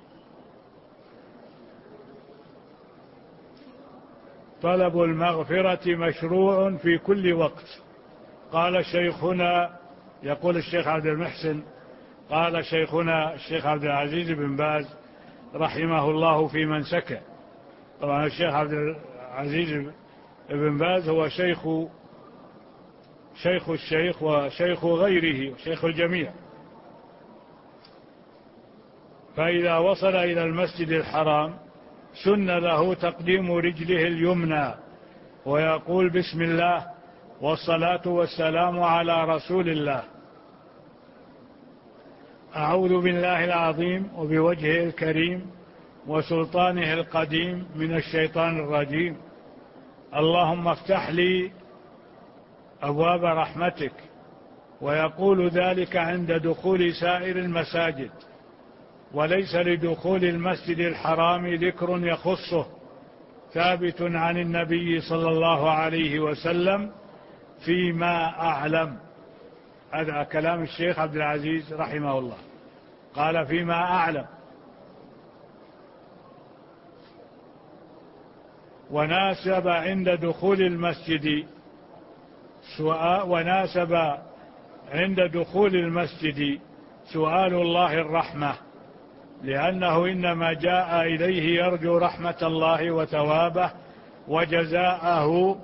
[SPEAKER 2] طلب المغفرة مشروع في كل وقت. قال شيخنا، يقول الشيخ عبد المحسن، قال شيخنا الشيخ عبد العزيز بن باز رحمه الله في من سكى. طبعا الشيخ عبد العزيز بن باز هو شيخ الشيخ وشيخ غيره وشيخ الجميع. فإذا وصل إلى المسجد الحرام سن له تقديم رجله اليمنى ويقول: بسم الله والصلاة والسلام على رسول الله، أعوذ بالله العظيم وبوجهه الكريم وسلطانه القديم من الشيطان الرجيم، اللهم افتح لي أبواب رحمتك. ويقول ذلك عند دخول سائر المساجد، وليس لدخول المسجد الحرام ذكر يخصه ثابت عن النبي صلى الله عليه وسلم فيما أعلم. هذا كلام الشيخ عبد العزيز رحمه الله، قال: فيما أعلم. وناسب عند دخول المسجد سؤال الله الرحمة، لأنه إنما جاء إليه يرجو رحمة الله وثوابه وجزاءه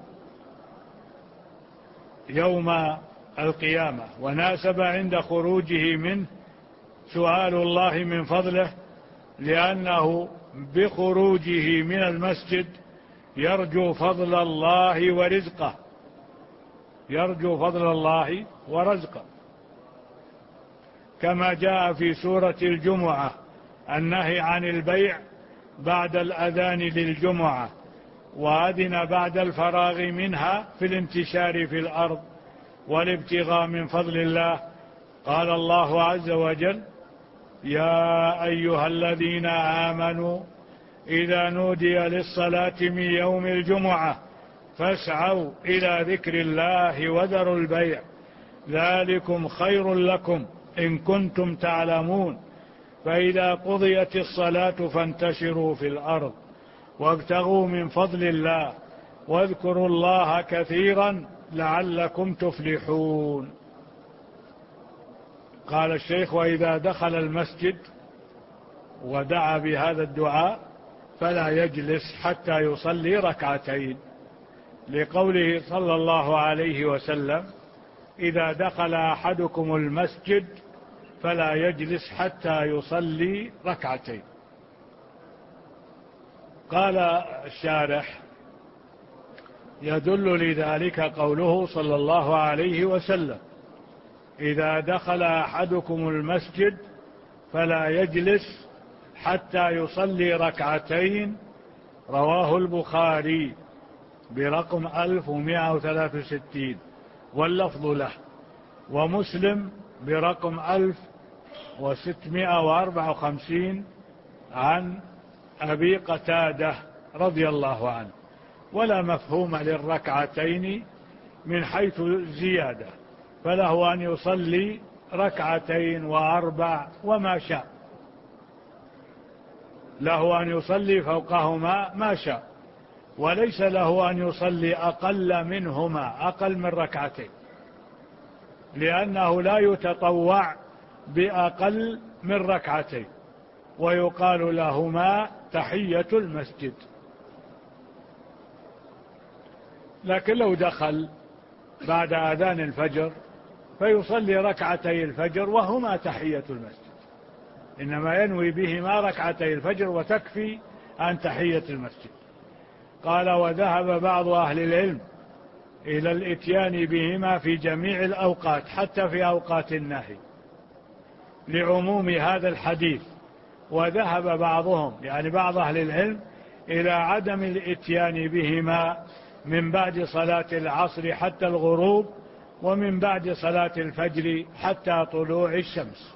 [SPEAKER 2] يوم القيامة. وناسب عند خروجه منه سؤال الله من فضله، لأنه بخروجه من المسجد يرجو فضل الله ورزقه، كما جاء في سورة الجمعة النهي عن البيع بعد الأذان للجمعة، وأذن بعد الفراغ منها في الانتشار في الأرض والابتغاء من فضل الله. قال الله عز وجل: يا أيها الذين آمنوا إذا نودي للصلاة من يوم الجمعة فاسعوا إلى ذكر الله وذروا البيع ذلكم خير لكم إن كنتم تعلمون، فإذا قضيت الصلاة فانتشروا في الأرض وابتغوا من فضل الله واذكروا الله كثيرا لعلكم تفلحون. قال الشيخ: وإذا دخل المسجد ودعا بهذا الدعاء فلا يجلس حتى يصلي ركعتين، لقوله صلى الله عليه وسلم: إذا دخل أحدكم المسجد فلا يجلس حتى يصلي ركعتين. قال الشارح: يدل لذلك قوله صلى الله عليه وسلم: إذا دخل أحدكم المسجد فلا يجلس حتى يصلي ركعتين، رواه البخاري برقم 1163 واللفظ له، ومسلم برقم 1654 عن أبي قتادة رضي الله عنه. ولا مفهوم للركعتين من حيث الزيادة، فله أن يصلي ركعتين وأربع وما شاء، له أن يصلي فوقهما ما شاء، وليس له أن يصلي أقل منهما، أقل من ركعتين، لأنه لا يتطوع بأقل من ركعتين، ويقال لهما تحية المسجد. لكن لو دخل بعد أذان الفجر فيصلي ركعتي الفجر وهما تحية المسجد، إنما ينوي بهما ركعتي الفجر وتكفي عن تحية المسجد. قال: وذهب بعض أهل العلم إلى الإتيان بهما في جميع الأوقات حتى في أوقات النهي لعموم هذا الحديث، وذهب بعضهم يعني بعض أهل العلم إلى عدم الإتيان بهما من بعد صلاة العصر حتى الغروب، ومن بعد صلاة الفجر حتى طلوع الشمس.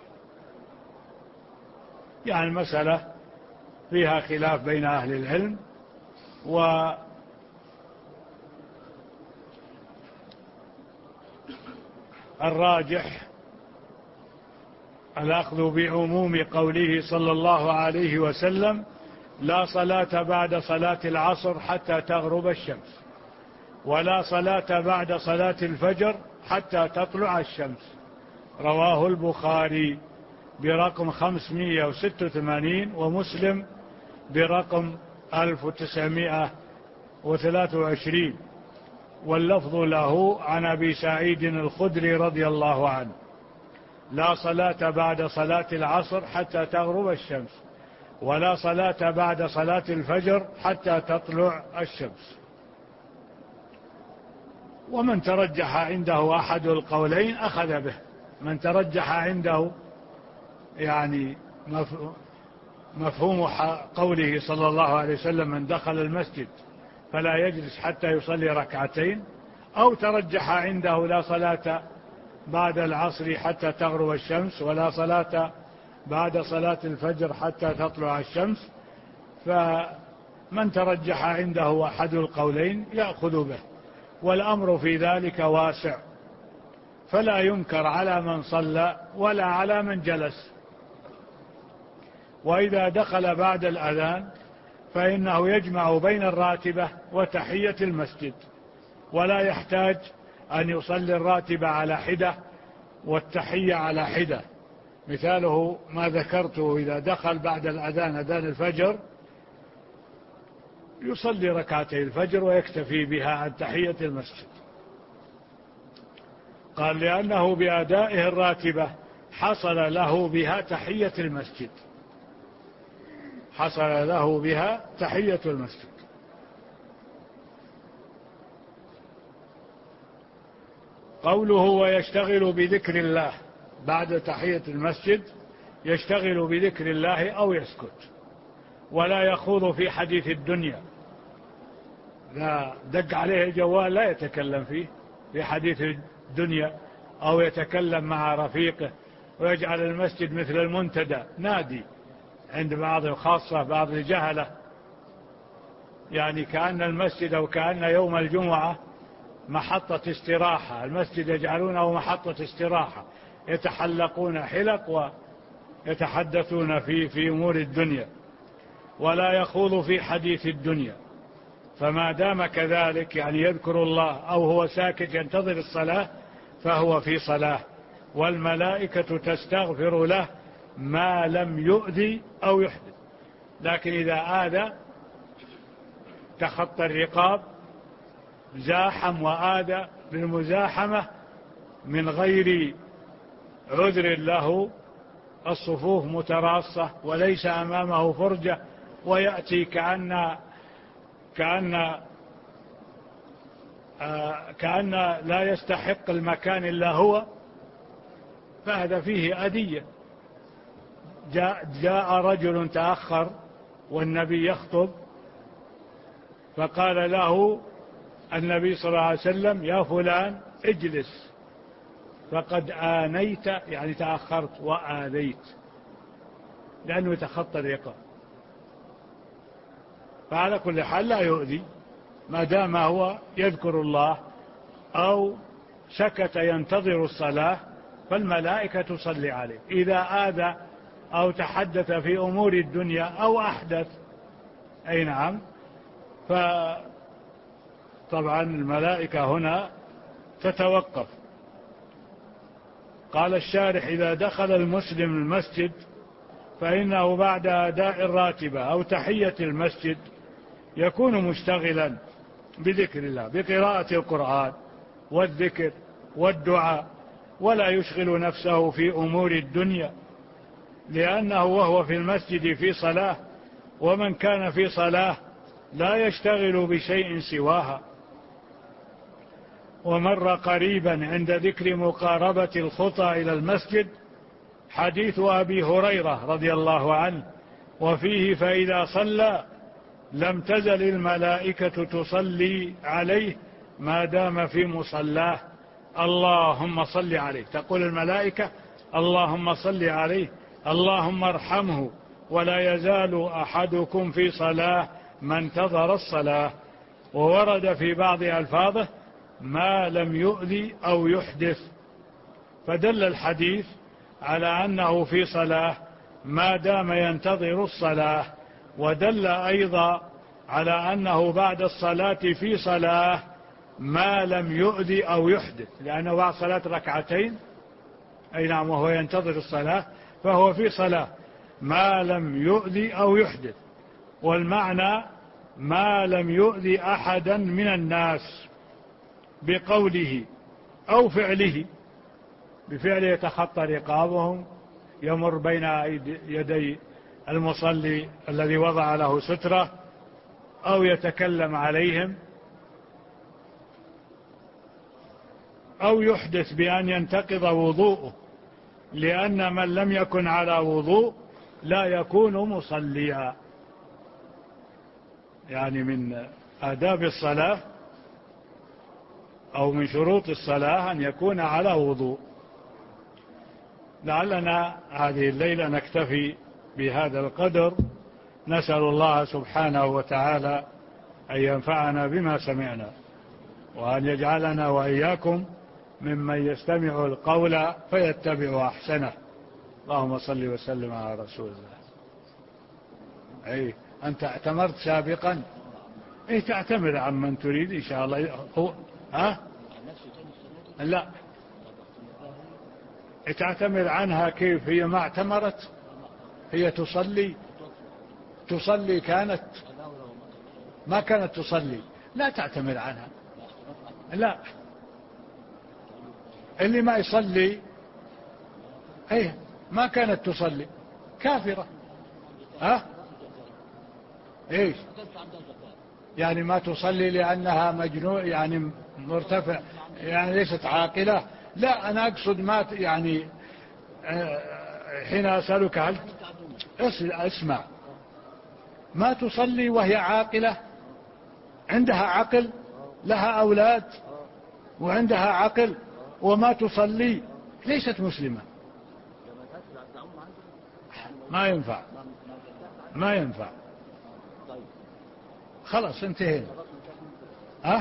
[SPEAKER 2] يعني المسألة فيها خلاف بين أهل العلم، والراجح الأخذ بعموم قوله صلى الله عليه وسلم: لا صلاة بعد صلاة العصر حتى تغرب الشمس، ولا صلاة بعد صلاة الفجر حتى تطلع الشمس، رواه البخاري برقم 586 ومسلم برقم 1923، واللفظ له عن أبي سعيد الخدري رضي الله عنه: لا صلاة بعد صلاة العصر حتى تغرب الشمس، ولا صلاة بعد صلاة الفجر حتى تطلع الشمس. ومن ترجح عنده أحد القولين أخذ به، من ترجح عنده يعني مفهوم قوله صلى الله عليه وسلم: من دخل المسجد فلا يجلس حتى يصلي ركعتين، أو ترجح عنده لا صلاة بعد العصر حتى تغرب الشمس، ولا صلاة بعد صلاة الفجر حتى تطلع الشمس، فمن ترجح عنده أحد القولين يأخذ به، والأمر في ذلك واسع، فلا ينكر على من صلى ولا على من جلس. وإذا دخل بعد الأذان فإنه يجمع بين الراتبة وتحية المسجد، ولا يحتاج أن يصلي الراتبة على حدة والتحية على حدة. مثاله ما ذكرته: إذا دخل بعد الأذان أذان الفجر يصلي ركعتي الفجر ويكتفي بها عن تحية المسجد. قال: لأنه بأدائه الراتبة حصل له بها تحية المسجد، حصل له بها تحية المسجد. قوله: ويشتغل بذكر الله، بعد تحية المسجد يشتغل بذكر الله أو يسكت، ولا يخوض في حديث الدنيا. لا دق عليه الجوال لا يتكلم فيه في حديث الدنيا، أو يتكلم مع رفيقه ويجعل المسجد مثل المنتدى، نادي عند بعض، خاصة بعض الجهلة، يعني كأن المسجد أو كأن يوم الجمعة محطة استراحة، المسجد يجعلونه محطة استراحة، يتحلقون حلق ويتحدثون في أمور الدنيا، ولا يخوض في حديث الدنيا. فما دام كذلك، يعني يذكر الله أو هو ساكت ينتظر الصلاة، فهو في صلاة، والملائكة تستغفر له ما لم يؤذي أو يحدث. لكن إذا آذى تخطى الرقاب، زاحم وآذى بالمزاحمة من غير عذر له، الصفوف متراصة وليس أمامه فرجة، ويأتي كأن لا يستحق المكان إلا هو، فهذا فيه أذية. جاء رجل تأخر والنبي يخطب، فقال له النبي صلى الله عليه وسلم: يا فلان اجلس فقد آنيت، يعني تأخرت وآذيت، لأنه يتخطى الرقاب. فعلى كل حال لا يؤذي ما دام هو يذكر الله أو سكت ينتظر الصلاة، فالملائكة تصلي عليه. إذا آذى أو تحدث في أمور الدنيا أو أحدث، أي نعم، فطبعا الملائكة هنا تتوقف. قال الشارح: إذا دخل المسلم المسجد فإنه بعد أداء الراتبة أو تحية المسجد يكون مشتغلا بذكر الله، بقراءة القرآن والذكر والدعاء، ولا يشغل نفسه في أمور الدنيا، لأنه وهو في المسجد في صلاة، ومن كان في صلاة لا يشتغل بشيء سواها. ومر قريبا عند ذكر مقاربة الخطى إلى المسجد حديث أبي هريرة رضي الله عنه، وفيه: فإذا صلى لم تزل الملائكة تصلي عليه ما دام في مصلاه، اللهم صل عليه. تقول الملائكة: اللهم صل عليه، اللهم ارحمه، ولا يزال أحدكم في صلاة ما انتظر الصلاة. وورد في بعض ألفاظه: ما لم يؤذي أو يحدث، فدل الحديث على أنه في صلاة ما دام ينتظر الصلاة، ودل أيضا على أنه بعد الصلاة في صلاة ما لم يؤذي أو يحدث، لأنه بعد صلاة ركعتين، أي نعم، وهو ينتظر الصلاة، فهو في صلاة ما لم يؤذي أو يحدث. والمعنى ما لم يؤذي أحدا من الناس بقوله أو فعله، بفعله يتخطى رقابهم، يمر بين يدي المصلي الذي وضع له سترة، أو يتكلم عليهم، أو يحدث بأن ينتقض وضوءه، لأن من لم يكن على وضوء لا يكون مصليا. يعني من آداب الصلاة أو من شروط الصلاة أن يكون على وضوء. لعلنا هذه الليلة نكتفي بهذا القدر، نسأل الله سبحانه وتعالى أن ينفعنا بما سمعنا، وأن يجعلنا وإياكم ممن يستمع القول فيتبع أحسنه. اللهم صل وسلم على رسول الله. أنت اعتمرت سابقا؟ إيه تعتمر عن من تريد إن شاء الله. ها؟ لا، تعتمر عنها كيف؟ هي ما اعتمرت، هي تصلي كانت، ما كانت تصلي، لا تعتمر عنها. لا، اللي ما يصلي ايه ما كانت تصلي كافرة. ها؟ ايش يعني ما تصلي لأنها مجنون يعني مرتفع يعني ليست عاقلة؟ لا، أنا أقصد ما يعني حين أسألك هل اسمع، ما تصلي وهي عاقلة، عندها عقل، لها أولاد وعندها عقل وما تصلي، ليست مسلمة. ما ينفع خلاص انتهينا. ها؟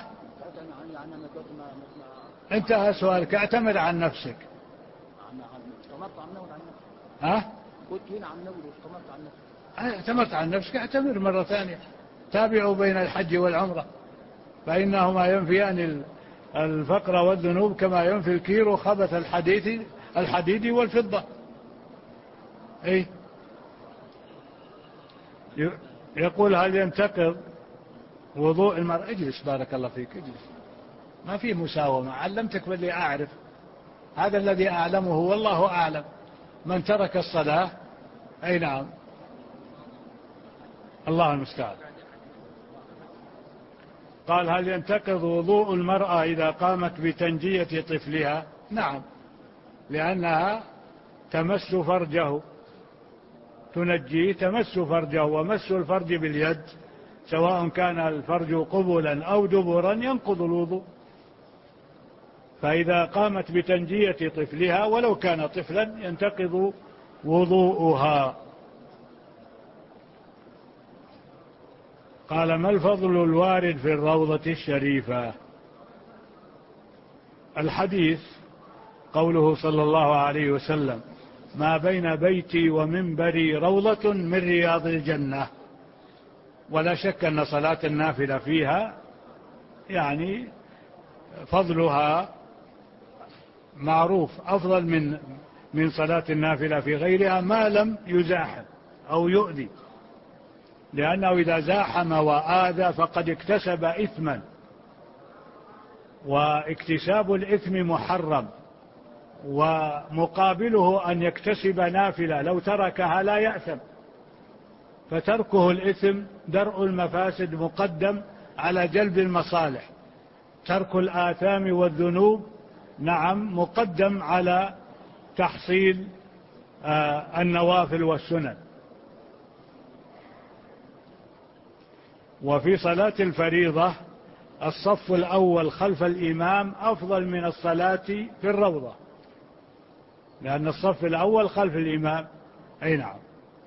[SPEAKER 2] انتهى سؤالك، اعتمد عن نفسك. ها؟ اعتمرت عن نفسك، اعتمر مرة ثانية. تابعوا بين الحج والعمرة فإنهما ينفيان الفقر والذنوب كما ينفي الكير خبث الحديد والفضة. ايه يقول هل ينتقض وضوء المرأة؟ اجلس بارك الله فيك، اجلس، ما في مساومة، علمتك باللي أعرف، هذا الذي أعلمه والله أعلم. من ترك الصلاة، أي نعم، الله المستعان. قال هل ينتقض وضوء المرأة إذا قامت بتنجية طفلها؟ نعم، لأنها تمس فرجه، تنجيه، تمس فرجه، ومس الفرج باليد سواء كان الفرج قبلا أو دبرا ينقض الوضوء. فإذا قامت بتنجية طفلها ولو كان طفلا ينتقض وضوءها. قال ما الفضل الوارد في الروضة الشريفة؟ الحديث قوله صلى الله عليه وسلم ما بين بيتي ومنبري روضة من رياض الجنة. ولا شك أن صلاة النافلة فيها يعني فضلها معروف، أفضل من صلاة النافلة في غيرها ما لم يزاحم أو يؤذي، لأنه إذا زاحم وآذى فقد اكتسب إثما، واكتساب الإثم محرم، ومقابله أن يكتسب نافلة لو تركها لا يأثم. فتركه الإثم درء المفاسد مقدم على جلب المصالح، ترك الآثام والذنوب نعم مقدم على تحصيل النوافل والسنن. وفي صلاة الفريضة الصف الأول خلف الإمام أفضل من الصلاة في الروضة، لأن الصف الأول خلف الإمام. أي نعم.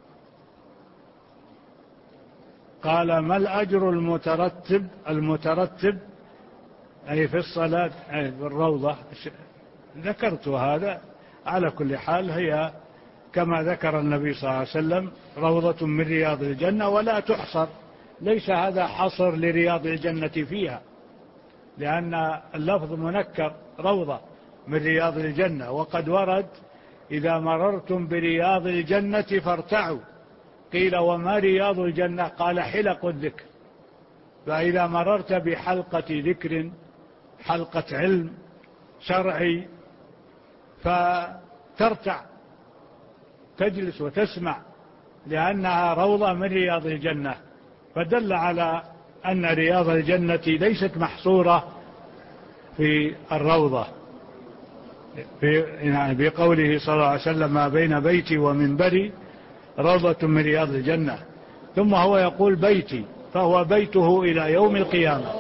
[SPEAKER 2] قال ما الأجر المترتب أي في الصلاة أي في الروضة؟ ذكرت هذا. على كل حال هي كما ذكر النبي صلى الله عليه وسلم روضة من رياض الجنة ولا تحصر، ليس هذا حصر لرياض الجنة فيها، لأن اللفظ منكر روضة من رياض الجنة، وقد ورد إذا مررتم برياض الجنة فارتعوا. قيل وما رياض الجنة؟ قال حلق الذكر. فإذا مررت بحلقة ذكر، حلقة علم شرعي، فترتع، تجلس وتسمع، لأنها روضة من رياض الجنة. فدل على أن رياض الجنة ليست محصورة في الروضة، بقوله صلى الله عليه وسلم ما بين بيتي ومنبري روضة من رياض الجنة. ثم هو يقول بيتي، فهو بيته إلى يوم القيامة.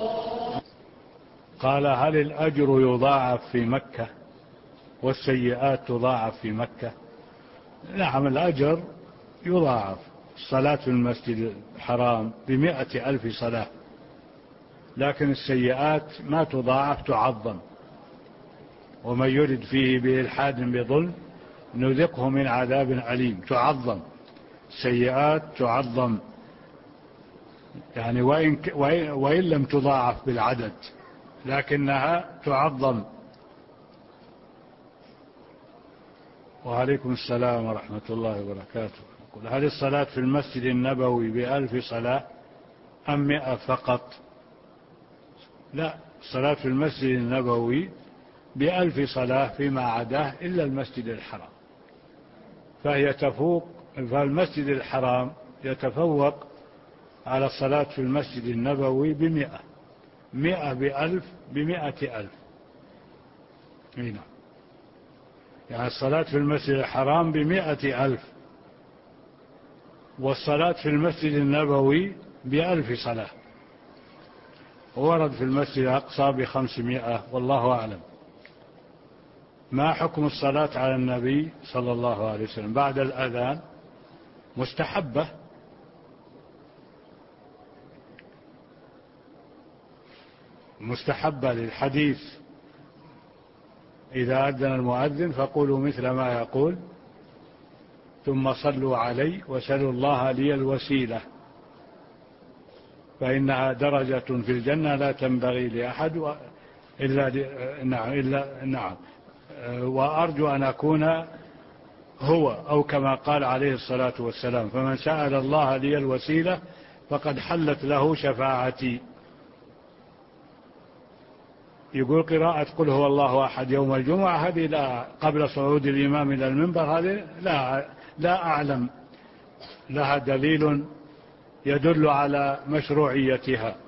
[SPEAKER 2] قال هل الأجر يضاعف في مكة والسيئات تضاعف في مكة؟ نعم، الأجر يضاعف. الصلاة في المسجد الحرام ب100,000 صلاة، لكن السيئات ما تضاعف، تعظم. ومن يرد فيه بإلحاد بظلم نذقه من عذاب أليم. تعظم السيئات، تعظم يعني وإن لم تضاعف بالعدد لكنها تعظم. وعليكم السلام ورحمة الله وبركاته. هل الصلاة في المسجد النبوي ب1000 صلاة أم 100 فقط؟ لا، الصلاة في المسجد النبوي ب1000 صلاة فيما عداه إلا المسجد الحرام، فالمسجد الحرام يتفوق على الصلاة في المسجد النبوي ب100، 100 ب1000 ب100,000. هنا يعني الصلاة في المسجد الحرام ب100,000، والصلاة في المسجد النبوي ب1000 صلاة، ورد في المسجد الأقصى ب500، والله أعلم. ما حكم الصلاة على النبي صلى الله عليه وسلم بعد الأذان؟ مستحبة، مستحبة للحديث إذا أذن المؤذن فقولوا مثل ما يقول ثم صلوا علي وسلوا الله لي الوسيلة فإنها درجة في الجنة لا تنبغي لأحد نعم وأرجو أن أكون هو، أو كما قال عليه الصلاة والسلام: فمن سأل الله لي الوسيلة فقد حلت له شفاعتي. يقول قراءة قل هو الله أحد يوم الجمعة هذه لا، قبل صعود الإمام إلى المنبر هذه لا أعلم لها دليل يدل على مشروعيتها.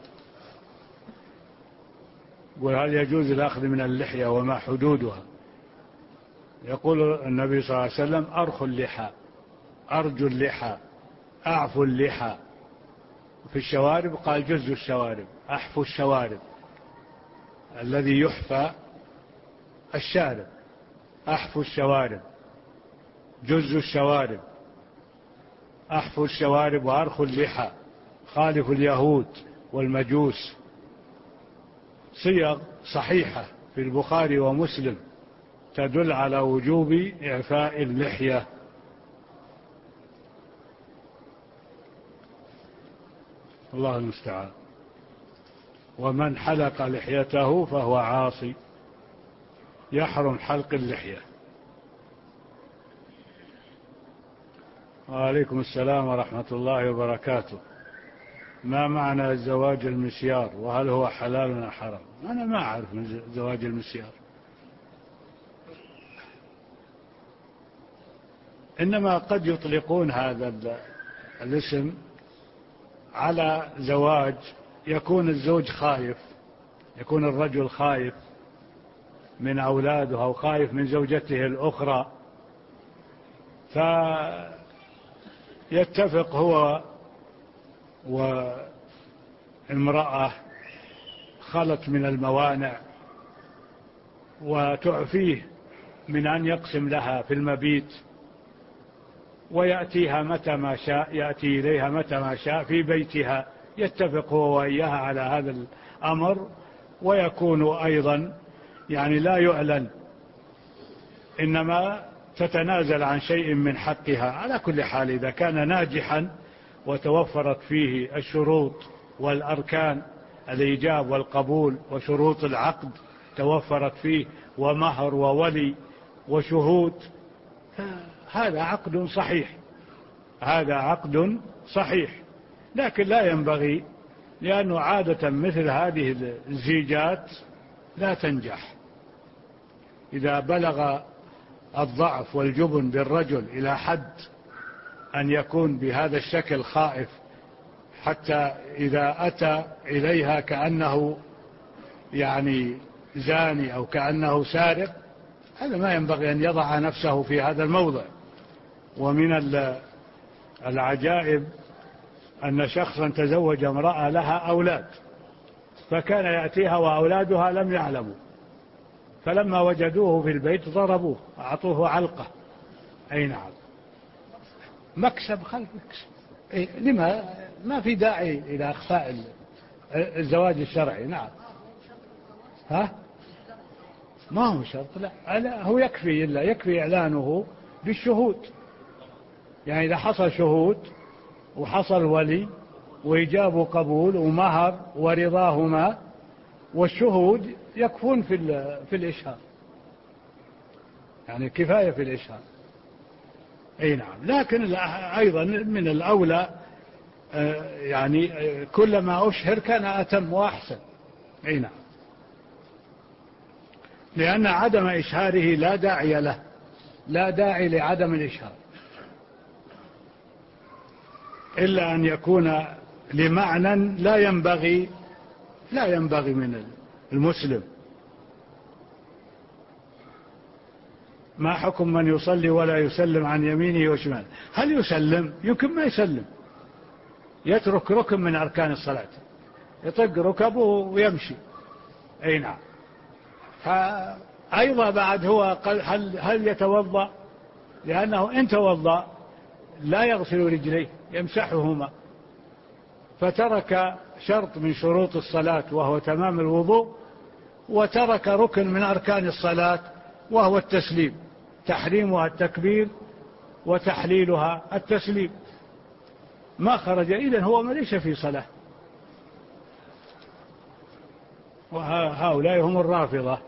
[SPEAKER 2] وهل يجوز الأخذ من اللحية وما حدودها؟ يقول النبي صلى الله عليه وسلم: أرخوا اللحى، أرجو اللحى، أعفو اللحى. في الشوارب قال جز الشوارب، أحفو الشوارب، الذي يحفى الشارب، أحفو الشوارب، جز الشوارب، أحفو الشوارب وأرخوا اللحى، خالف اليهود والمجوس. صيغ صحيحة في البخاري ومسلم تدل على وجوب إعفاء اللحية. الله المستعان. ومن حلق لحيته فهو عاصي، يحرم حلق اللحية. وعليكم السلام ورحمة الله وبركاته. ما معنى الزواج المسيار، وهل هو حلال أم حرام؟ أنا ما أعرف من زواج المسيار، إنما قد يطلقون هذا الاسم على زواج يكون الزوج خايف، يكون الرجل خايف من أولاده أو خايف من زوجته الأخرى، فيتفق هو وامرأة خلت من الموانع وتعفيه من أن يقسم لها في المبيت، ويأتيها متى ما شاء، يأتي إليها متى ما شاء في بيتها، يتفق هو وإياها على هذا الأمر، ويكون أيضا يعني لا يعلن، إنما تتنازل عن شيء من حقها. على كل حال إذا كان ناجحا وتوفرت فيه الشروط والأركان، الإيجاب والقبول وشروط العقد توفرت فيه، ومهر وولي وشهود، هذا عقد صحيح، هذا عقد صحيح. لكن لا ينبغي، لأنه عادة مثل هذه الزيجات لا تنجح. إذا بلغ الضعف والجبن بالرجل إلى حد أن يكون بهذا الشكل خائف، حتى إذا أتى إليها كأنه يعني زاني أو كأنه سارق، هذا ما ينبغي أن يضع نفسه في هذا الموضع. ومن العجائب أن شخصا تزوج امرأة لها أولاد، فكان يأتيها وأولادها لم يعلموا، فلما وجدوه في البيت ضربوه، أعطوه علقة. أي نعم، مكسب خلف مكسب. لما ما في داعي إلى أخفاء الزواج الشرعي. نعم، ها ما هو شرط، لا هو يكفي، إلا يكفي إعلانه بالشهود. يعني إذا حصل شهود وحصل ولي وإجاب وقبول ومهر ورضاهما والشهود يكفون في الإشهار، يعني كفاية في الإشهار. أي نعم. لكن أيضا من الأولى يعني كلما أشهر كان أتم وأحسن. أي نعم. لأن عدم إشهاره لا داعي له، لا داعي لعدم الإشهار إلا أن يكون لمعنى لا ينبغي من المسلم. ما حكم من يصلي ولا يسلم عن يمينه وشماله؟ هل يسلم؟ يمكن ما يسلم، يترك ركن من أركان الصلاة، يطق ركبه ويمشي. أي نعم. أيضا بعد هو هل يتوضأ؟ لأنه إن توضأ لا يغسل رجليه، يمسحهما، فترك شرط من شروط الصلاة وهو تمام الوضوء، وترك ركن من أركان الصلاة وهو التسليم، تحريمها التكبير وتحليلها التسليم. ما خرج، إذن هو ما ليس في صلاة. وهؤلاء هم الرافضة.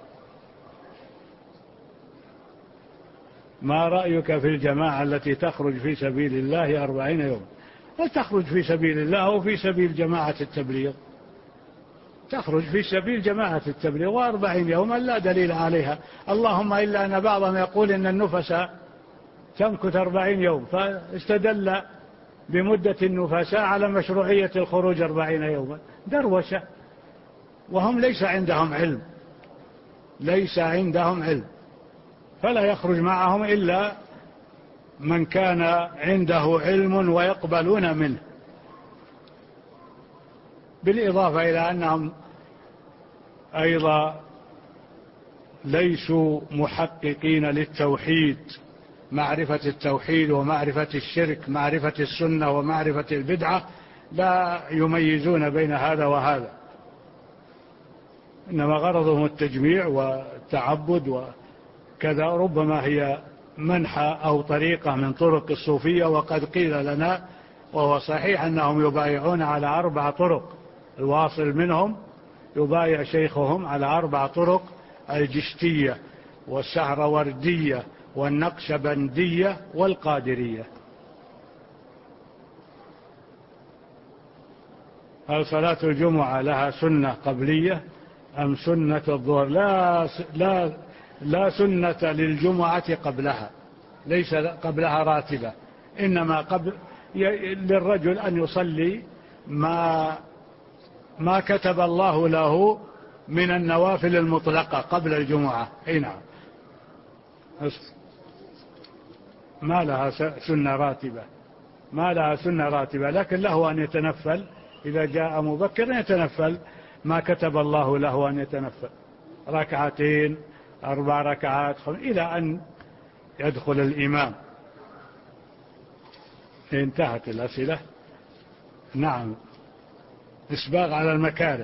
[SPEAKER 2] ما رأيك في الجماعة التي تخرج في سبيل الله 40 يوم؟ وتخرج في سبيل الله أو في سبيل جماعة التبليغ؟ تخرج في سبيل جماعة التبليغ 40 يوما لا دليل عليها، اللهم إلا أن بعضهم يقول إن النفس تمكث 40 يوم، فاستدل بمدة النفساء على مشروعية الخروج 40 يوما. دروشة، وهم ليس عندهم علم، فلا يخرج معهم إلا من كان عنده علم ويقبلون منه. بالإضافة إلى أنهم أيضا ليسوا محققين للتوحيد، معرفة التوحيد ومعرفة الشرك، معرفة السنة ومعرفة البدعة، لا يميزون بين هذا وهذا، إنما غرضهم التجميع والتعبد وكذا. ربما هي منحى أو طريقة من طرق الصوفية، وقد قيل لنا وهو صحيح أنهم يبايعون على 4 طرق، الواصل منهم يبايع شيخهم على 4 طرق: الجشتية والسهروردية والنقشبندية والقادرية. هل صلاة الجمعة لها سنة قبلية أم سنة الظهر؟ لا سنة للجمعة قبلها، ليس قبلها راتبة، إنما للرجل أن يصلي ما كتب الله له من النوافل المطلقة قبل الجمعة. أي نعم. ما لها سنة راتبة، لكن له أن يتنفل إذا جاء مبكرا، يتنفل ما كتب الله له أن يتنفل، 2 4 ركعات إلى أن يدخل الإمام. انتهت الأسئلة. نعم. إسباغ على المكاره،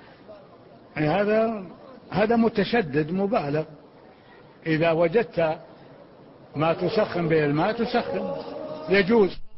[SPEAKER 2] هذا متشدد مبالغ. إذا وجدت ما تسخن به الماء تسخن، يجوز.